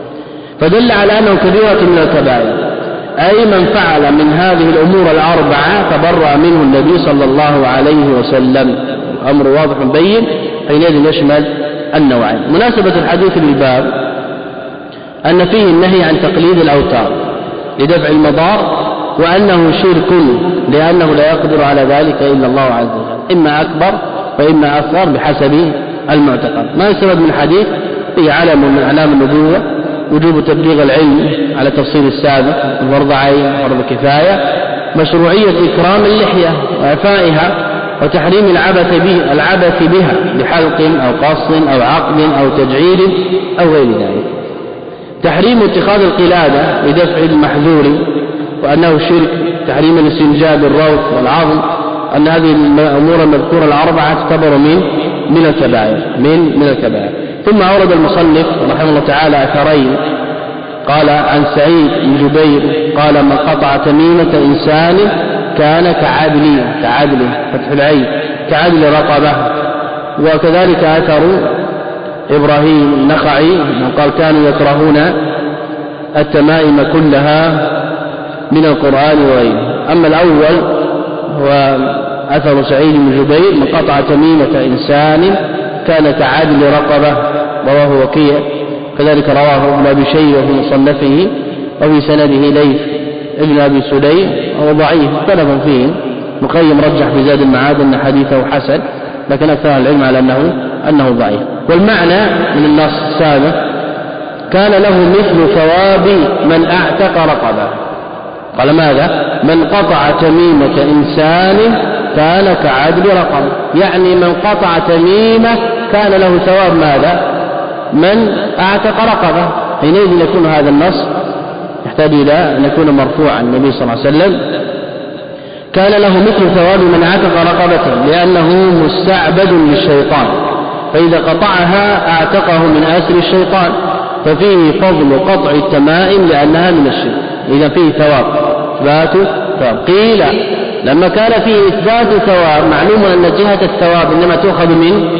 Speaker 1: فدل على أنه كبيرة من الكبائر، أي من فعل من هذه الأمور الأربعة تبرأ منه النبي صلى الله عليه وسلم. أمر واضح مبين حينئذ يشمل النوعين. مناسبة الحديث للباب أن فيه النهي عن تقليد الأوتار لدفع المضار، وأنه شرك لأنه لا يقدر على ذلك إلا الله عز وجل، إما أكبر وإما أصغر بحسب المعتقد. ما يستفاد من الحديث فيه علم من أعلام النبوة وجوب تبليغ العلم على تفصيل السابق، فرض عين فرض كفاية، مشروعية إكرام اللحية وإعفائها، وتحريم العبث به العبث بها بحلق أو قص أو عقد أو تجعيل أو غير ذلك، تحريم اتخاذ القلادة لدفع المحذور وأنه شرك، تحريم الاستنجاء بالروث والعظم، أن هذه الأمور المذكورة الأربعة تعتبر من من الكبائر من من الكبائر. ثم أورد المصنف رحمه الله تعالى أثرين. قال عن سعيد بن جبير قال من قطع تميمة إنسان كان كعدل كعدل فتح العين كعدل رقبة. وكذلك أثر إبراهيم النخعي من قال كانوا يكرهون التمائم كلها من القرآن وغيره. أما الأول هو أثر سعيد بن جبير من قطع تميمة إنسان كان كعدل رقبة، رواه وكيع، كذلك رواه ابن أبي شيبة في مصنفه، وفي سنده ليث ابن أبي سليم وهو ضعيف اختلف فيه. مقيم رجح في زاد المعاد أن حديثه حسن، لكن أكثر العلم على أنه أنه ضعيف. والمعنى من النص السابق كان له مثل ثواب من أعتق رقبة. قال ماذا؟ من قطع تميمة إنسان كان كعدل رقبة، يعني من قطع تميمة كان له ثواب ماذا؟ من أعتق رقبة. حينئذ يكون هذا النص يحتاج إلى أن يكون مرفوعا النبي صلى الله عليه وسلم كان له مثل ثواب من أعتق رقبة، لأنه مستعبد للشيطان، فإذا قطعها أعتقه من أسر الشيطان، ففيه فضل قطع التمائم لأنها من الشرك، إذا فيه ثواب إثبات ثواب. قيل لما كان فيه إثبات ثواب معلوم أن جهة الثواب إنما تؤخذ من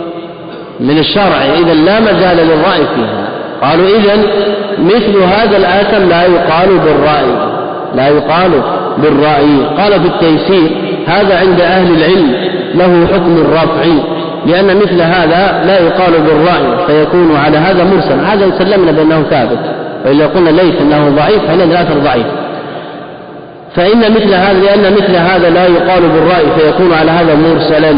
Speaker 1: من الشرع، إذا لا مجال للرأي فيها. قالوا إذن مثل هذا الآثم لا يقال بالرأي لا يقال بالرأي. قال في التيسير هذا عند أهل العلم له حكم الرفع، لأن مثل هذا لا يقال بالرأي فيكون على هذا مرسل. هذا يسلمنا بأنه ثابت، وإلا قلنا ليس أنه ضعيف فإن الآثر ضعيف. فإن مثل هذا لأن مثل هذا لا يقال بالرأي فيكون على هذا مرسلا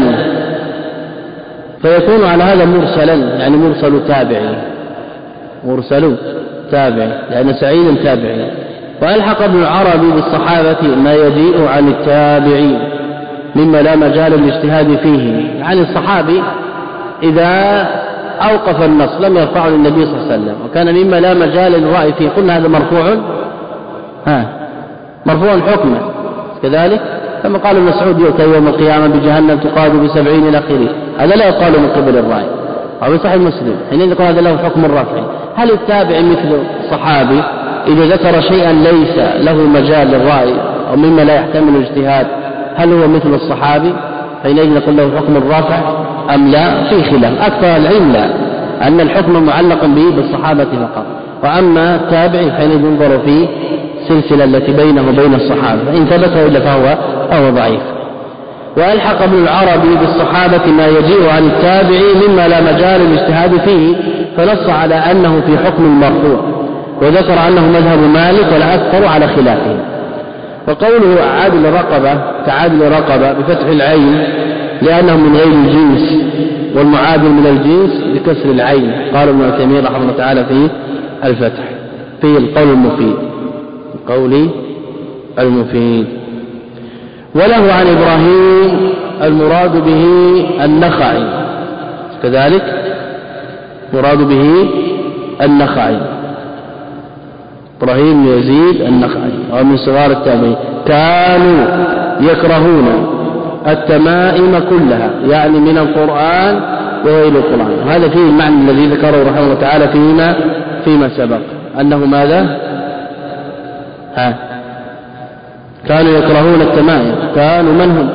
Speaker 1: فيكون على هذا مرسلا يعني مرسل تابعي مرسل تابعي لأن سعيد تابعي. وألحق ابن العربي بالصحابة ما يجيء عن التابعين مما لا مجال للاجتهاد فيه. عن الصحابي إذا أوقف النص لم يرفعه للنبي صلى الله عليه وسلم، وكان مما لا مجال للرأي فيه قلنا هذا مرفوع ها مرفوع حكما كذلك، كما قال ابن مسعود يؤتى يوم القيامة بجهنم تقاد بسبعين إلى آخره. هذا لا يقال من قبل الراوي أو صحيح مسلم حين يقول هذا له حكم الرفع. هل التابع مثل الصحابي إذا ذكر شيئا ليس له مجال للرأي أو مما لا يحتمل الاجتهاد هل هو مثل الصحابي حينئذ نقول له حكم الرفع أم لا؟ في خلاف. أكثر العلم لا، أن الحكم معلق به بالصحابة فقط، وأما التابع حينئذ ينظر في السلسلة التي بينه وبين الصحابة، فإن ثبت إلا فهو أو ضعيف. وألحق ابن العربي بالصحابة ما يجيء عن التابع مما لا مجال الاجتهاد فيه، فنص على أنه في حكم المرفوع، وذكر أنه مذهب مالك والأكثر على خلافه. وقوله عادل رقبة كعادل رقبة بفتح العين لأنه من غير الجنس، والمعادل من الجنس بكسر العين، قال ابن عثيمين رحمه الله تعالى في الفتح في القول المفيد القول المفيد. وله عن إبراهيم المراد به النخعي، كذلك مراد به النخعي إبراهيم يزيد النخعي ومن صغار التابعين، كانوا يكرهون التمائم كلها، يعني من القرآن وغير القرآن. هذا فيه المعنى الذي ذكره رحمه الله تعالى فيما فيما سبق، أنه ماذا؟ ها كانوا يكرهون التمائم. كانوا من هم؟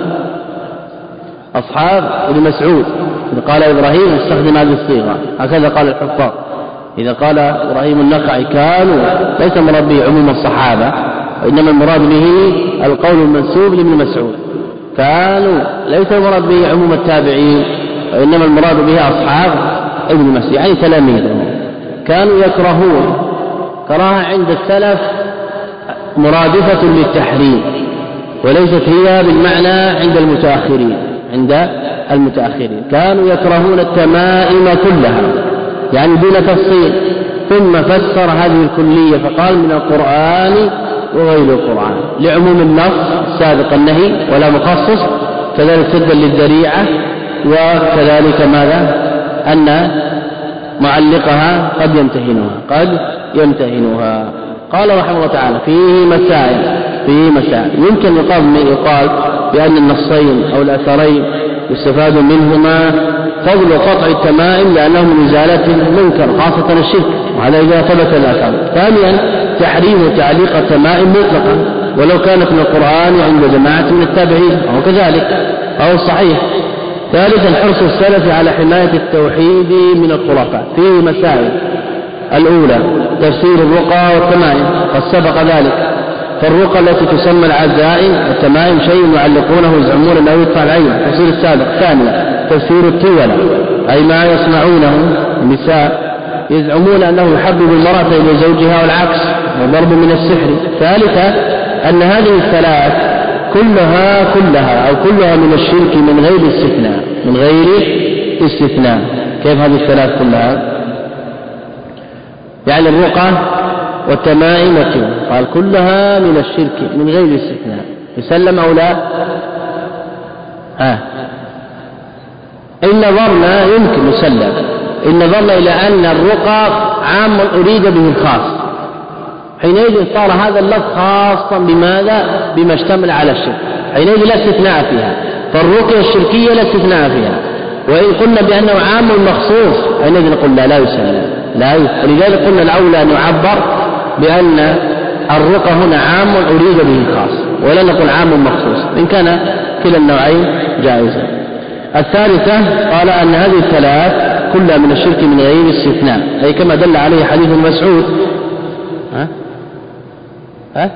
Speaker 1: أصحاب ابن مسعود. إذا قال إبراهيم استخدم هذه الصيغة، هكذا قال الحفاظ. إذا قال إبراهيم النخعي كانوا ليس مراد به عموم الصحابة، وإنما المراد به القول المنسوب لابن مسعود. كانوا ليس المراد به عموم التابعين، وإنما المراد به أصحاب ابن مسعود يعني تلاميذه. كانوا يكرهون، كراهة عند السلف مرادفة للتحريم، وليست هي بالمعنى عند المتأخرين. عند المتأخرين كانوا يكرهون التمائم كلها، يعني دون تفصيل، ثم فسر هذه الكلية فقال من القرآن وغير القرآن لعموم النص السابق النهي ولا مخصص، كذلك سدا للذريعة، وكذلك ماذا؟ أن معلقها قد يمتهنها قد يمتهنها. قال رحمه الله تعالى فيه مسائل فيه مسائل يمكن يقال يقال بأن النصين أو الأثرين يستفاد منهما فضل قطع التمائم لأنه من إزالة المنكر خاصة الشرك، وهذا إذا ثبت الأثر. ثانيا تحريم تعليق التمائم مطلقا ولو كانت من القرآن عند جماعة من التابعين أو كذلك أو الصحيح. ثالثا حرص السلف على حماية التوحيد من الخرافات. فيه مسائل: الأولى تفسير الرقى والتمائم، قد سبق ذلك. فالرقى التي تسمى العزائم والتمائم شيء يعلقونه ويزعمون أنه يدفع العين، تفسير السابق. ثانيا تفسير التولى، أي ما يصنعونه النساء، يزعمون أنه يحبب المرأة إلى زوجها والعكس، وضرب من السحر. ثالثا أن هذه الثلاث كلها كلها أو كلها من الشرك من غير استثناء من غير استثناء. كيف هذه الثلاث كلها؟ يعني الرقى والتمائم والتولى، قال كلها من الشرك من غير استثناء. يسلم أو لا؟ ها إن نظرنا يمكن نسلم، إن نظرنا إلى أن الرقى عام أريد به الخاص، حينئذ صار هذا اللفظ خاصا بماذا؟ بما اشتمل على الشرك، حينئذ لا استثناء فيها. فالرقية الشركية لا استثناء فيها، وإن قلنا بأنه عام مخصوص حينئذ نقول لا لا يسلم لا يسلم. ولذلك قلنا الأولى أن يعبر بأن الرقى هنا عام أريد به الخاص، ولا نقول عام مخصوص، إن كان كلا النوعين جائزا. الثالثة قال أن هذه الثلاث كلها من الشرك من غير استثناء، أي كما دل عليه حديث مسعود. ها؟ ها؟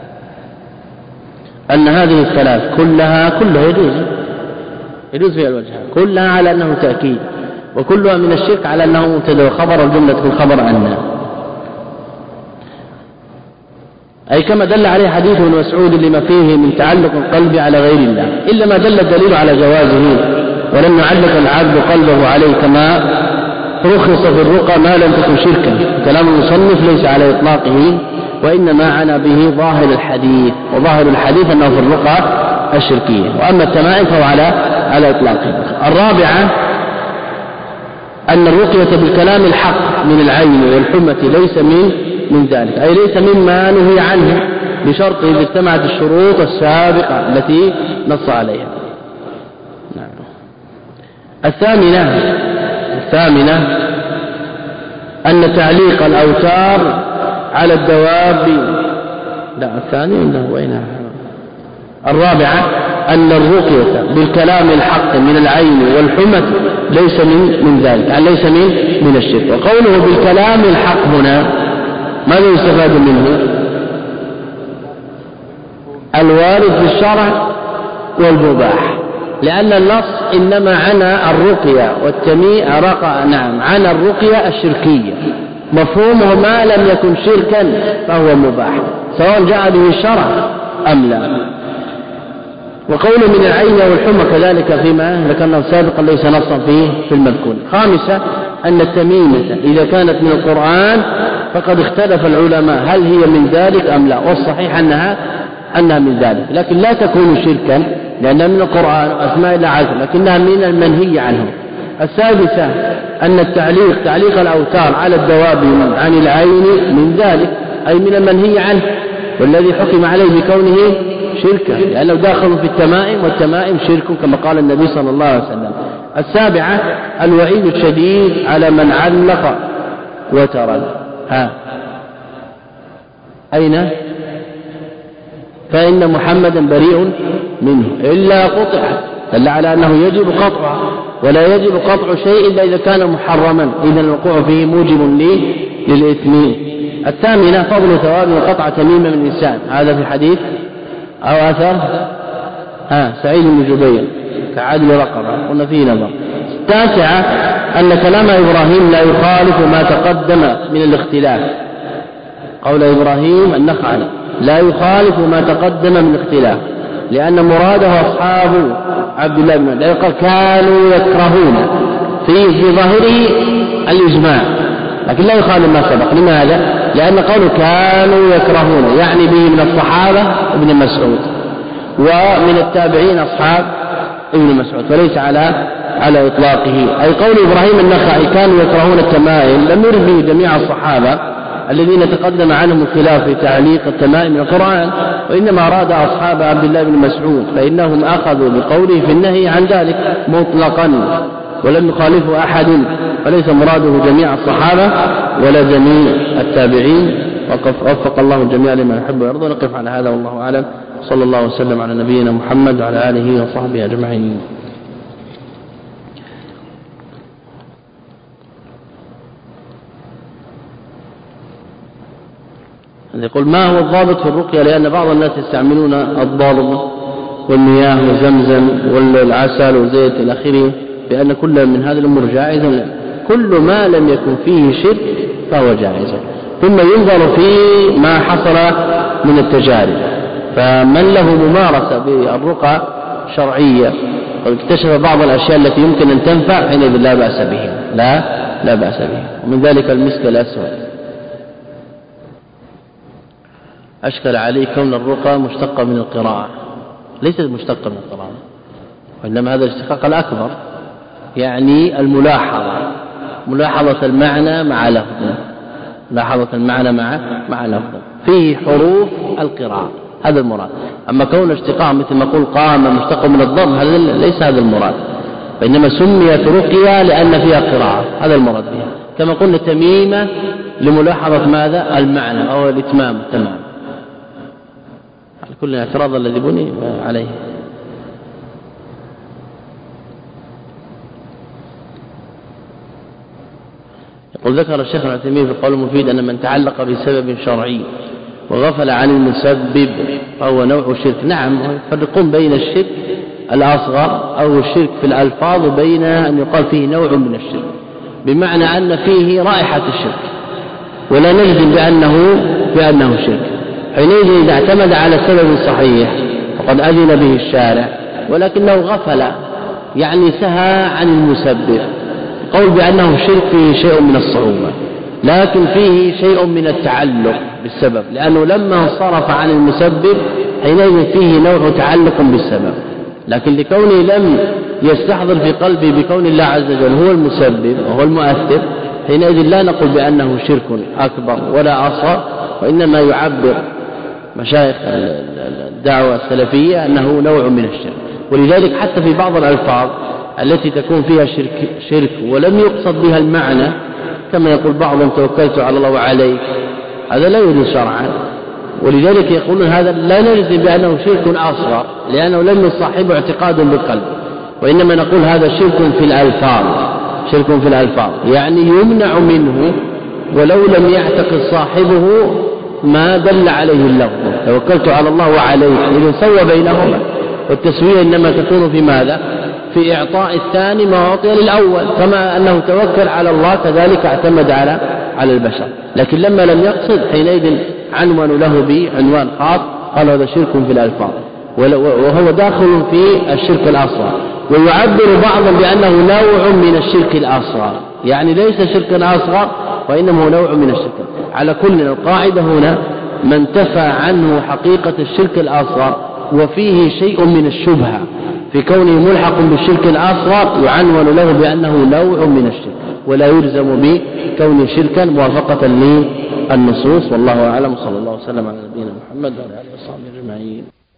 Speaker 1: أن هذه الثلاث كلها كلها يجوز يجوز فيها الوجه، كلها على أنه تأكيد، وكلها من الشرك على أنه مبتدأ خبر الجملة في الخبر أن، أي كما دل عليه حديث ابن مسعود لما فيه من تعلق القلب على غير الله، إلا ما دل الدليل على جوازه، ولم يعلق العبد قلبه عليه، كما رخص في الرقى ما لم تكن شركا. كلام المصنف ليس على إطلاقه، وإنما عنى به ظاهر الحديث، وظاهر الحديث أنه في الرقى الشركية، وأما التمائم فهو على على إطلاقه. الرابعة أن الرقية بالكلام الحق من العين والحمة ليس من من ذلك، أي ليس مما نهي عنه، بشرط إذا اجتمعت الشروط السابقة التي نص عليها. نعم. الثامنة الثامنة أن تعليق الأوتار على الدواب لا الثاني إنه وين الرابعة أن الرقية بالكلام الحق من العين والحمى ليس من من ذلك يعني ليس من من الشرك. وقوله بالكلام الحق هنا ماذا يستفاد منه؟ الوارد في الشرع والمباح، لأن النص إنما عن الرقية والتمييز نعم عن الرقية الشركية، مفهومه ما لم يكن شركا فهو مباح سواء جاء به الشرع أم لا. وقوله من العين والحمى كذلك فيما ذكرنا سابقا ليس نصا فيه في المذكور. خامسة أن التميمة إذا كانت من القرآن فقد اختلف العلماء هل هي من ذلك أم لا، والصحيح أنها أنها من ذلك، لكن لا تكون شركا لأنها من القرآن وأسماء الله عز وجل، لكنها من المنهي عنه. السادسة أن التعليق تعليق الأوتار على الدواب عن العين من ذلك أي من المنهي عنه، والذي حكم عليه بكونه شركا لأنه داخل في التمائم، والتمائم شرك كما قال النبي صلى الله عليه وسلم. السابعة الوعيد الشديد على من علق وترا. ها أين؟ فإن محمدا بريء منه إلا قطع، دل على أنه يجب قطعه، ولا يجب قطع شيء إلا إذا كان محرما، إذا الوقوع فيه موجب للإثم. الثامنة فضل ثواب وقطع تميمة من الإنسان، هذا في حديث أو أثر ها سعيد بن جبير كعادل رقبة قلنا فيه نظر. التاسعة أن كلام إبراهيم لا يخالف ما تقدم من الاختلاف، قول إبراهيم النخعي لا يخالف ما تقدم من الاختلاف، لأن مراده أصحاب عبد الله بن مسعود قال كانوا يكرهون في في ظاهره الإجماع، لكن لا يخالف ما سبق. لماذا؟ لأن قوله كانوا يكرهون يعني به من الصحابة ابن مسعود ومن التابعين أصحاب ابن مسعود، فليس على على إطلاقه. أي قول إبراهيم النخعي كانوا يكرهون التمائم لم يرد به جميع الصحابة الذين تقدم عنهم الخلاف في تعليق التمائم من القرآن، وإنما أراد أصحاب عبد الله بن مسعود، فإنهم أخذوا بقوله في النهي عن ذلك مطلقا ولم يخالفه أحد، فليس مراده جميع الصحابة ولا جميع التابعين. وفق الله الجميع لما يحب ويرضى. نقف على هذا والله أعلم. صلى الله وسلم على نبينا محمد وعلى آله وصحبه أجمعين. يقول ما هو الضابط في الرقية؟ لأن بعض الناس يستعملون الضرب والمياه وزمزم والعسل وزيت إلى آخره، بأن كل من هذه الأمور جائزة. كل ما لم يكن فيه شرك فهو جائز، ثم ينظر في ما حصل من التجارب. فمن له ممارسة بالرقى شرعية قد اكتشف بعض الأشياء التي يمكن أن تنفع حينئذ لا بأس به، لا لا بأس به. ومن ذلك المسك الأسود. أشكل عليه كون الرقى مشتقة من القراءة، ليست مشتقة من القراءة، وإنما هذا الاشتقاق الأكبر، يعني الملاحظة، ملاحظة المعنى مع لفظه، ملاحظة المعنى مع مع لفظه فيه حروف القراءة، هذا المراد. أما كون اشتقاق مثل ما قول قام مشتق من الضم هذا ليس هذا المراد، وإنما سميت رقية لأن فيها قراءة، هذا المراد بها. كما قلنا تميمة لملاحظة ماذا؟ المعنى أو الإتمام التمام. كل اعتراض الذي بني عليه. يقول ذكر الشيخ العثيمين في القول المفيد أن من تعلق بسبب شرعي وغفل عن المسبب فهو نوع شرك. نعم، يفرقون بين الشرك الأصغر أو الشرك في الألفاظ وبين أن يقال فيه نوع من الشرك، بمعنى أن فيه رائحة الشرك ولا نجزم بأنه بأنه شرك. حينئذ إذا اعتمد على سبب صحيح فقد أذن به الشارع، ولكنه غفل يعني سهى عن المسبب، قول بأنه شرك فيه شيء من الصعوبة، لكن فيه شيء من التعلق بالسبب، لأنه لما انصرف عن المسبب حينئذ فيه نوع تعلق بالسبب. لكن لكونه لم يستحضر في قلبه بكون الله عز وجل هو المسبب وهو المؤثر، حينئذ لا نقول بأنه شرك أكبر ولا أصغر، وإنما يعبر مشايخ الدعوة السلفية أنه نوع من الشرك. ولذلك حتى في بعض الألفاظ التي تكون فيها شرك, شرك ولم يقصد بها المعنى كما يقول بعضهم توكلت على الله وعليك، هذا لا يجوز شرعا. ولذلك يقولون هذا لا نجزم بأنه شرك أصغر لأنه لم يصاحبه اعتقاد بالقلب، وإنما نقول هذا شرك في الألفاظ، شرك في الألفاظ يعني يمنع منه ولو لم يعتقد صاحبه ما دل عليه اللفظ. توكلت على الله وعليك إذن سوى بينهما، والتسوية إنما تكون في ماذا؟ في إعطاء الثاني ما أعطي للأول، كما أنه توكل على الله كذلك اعتمد على على البشر. لكن لما لم يقصد حينئذ عنوان له بعنوان خاص قال هذا شرك في الألفاظ، وهو داخل في الشرك الأصغر. ويعبر بعضهم بأنه نوع من الشرك الأصغر، يعني ليس شركا أصغر وإنما نوع من الشرك. على كل القاعدة هنا من تفى عنه حقيقة الشرك الأصغر وفيه شيء من الشبهة في كونه ملحق بالشرك الأصغر يعنون له بأنه نوع من الشرك، ولا يلزم بكونه شركا موافقة للنصوص. والله أعلم، صلى الله وسلم على نبينا محمد وعلى آله وصحبه أجمعين.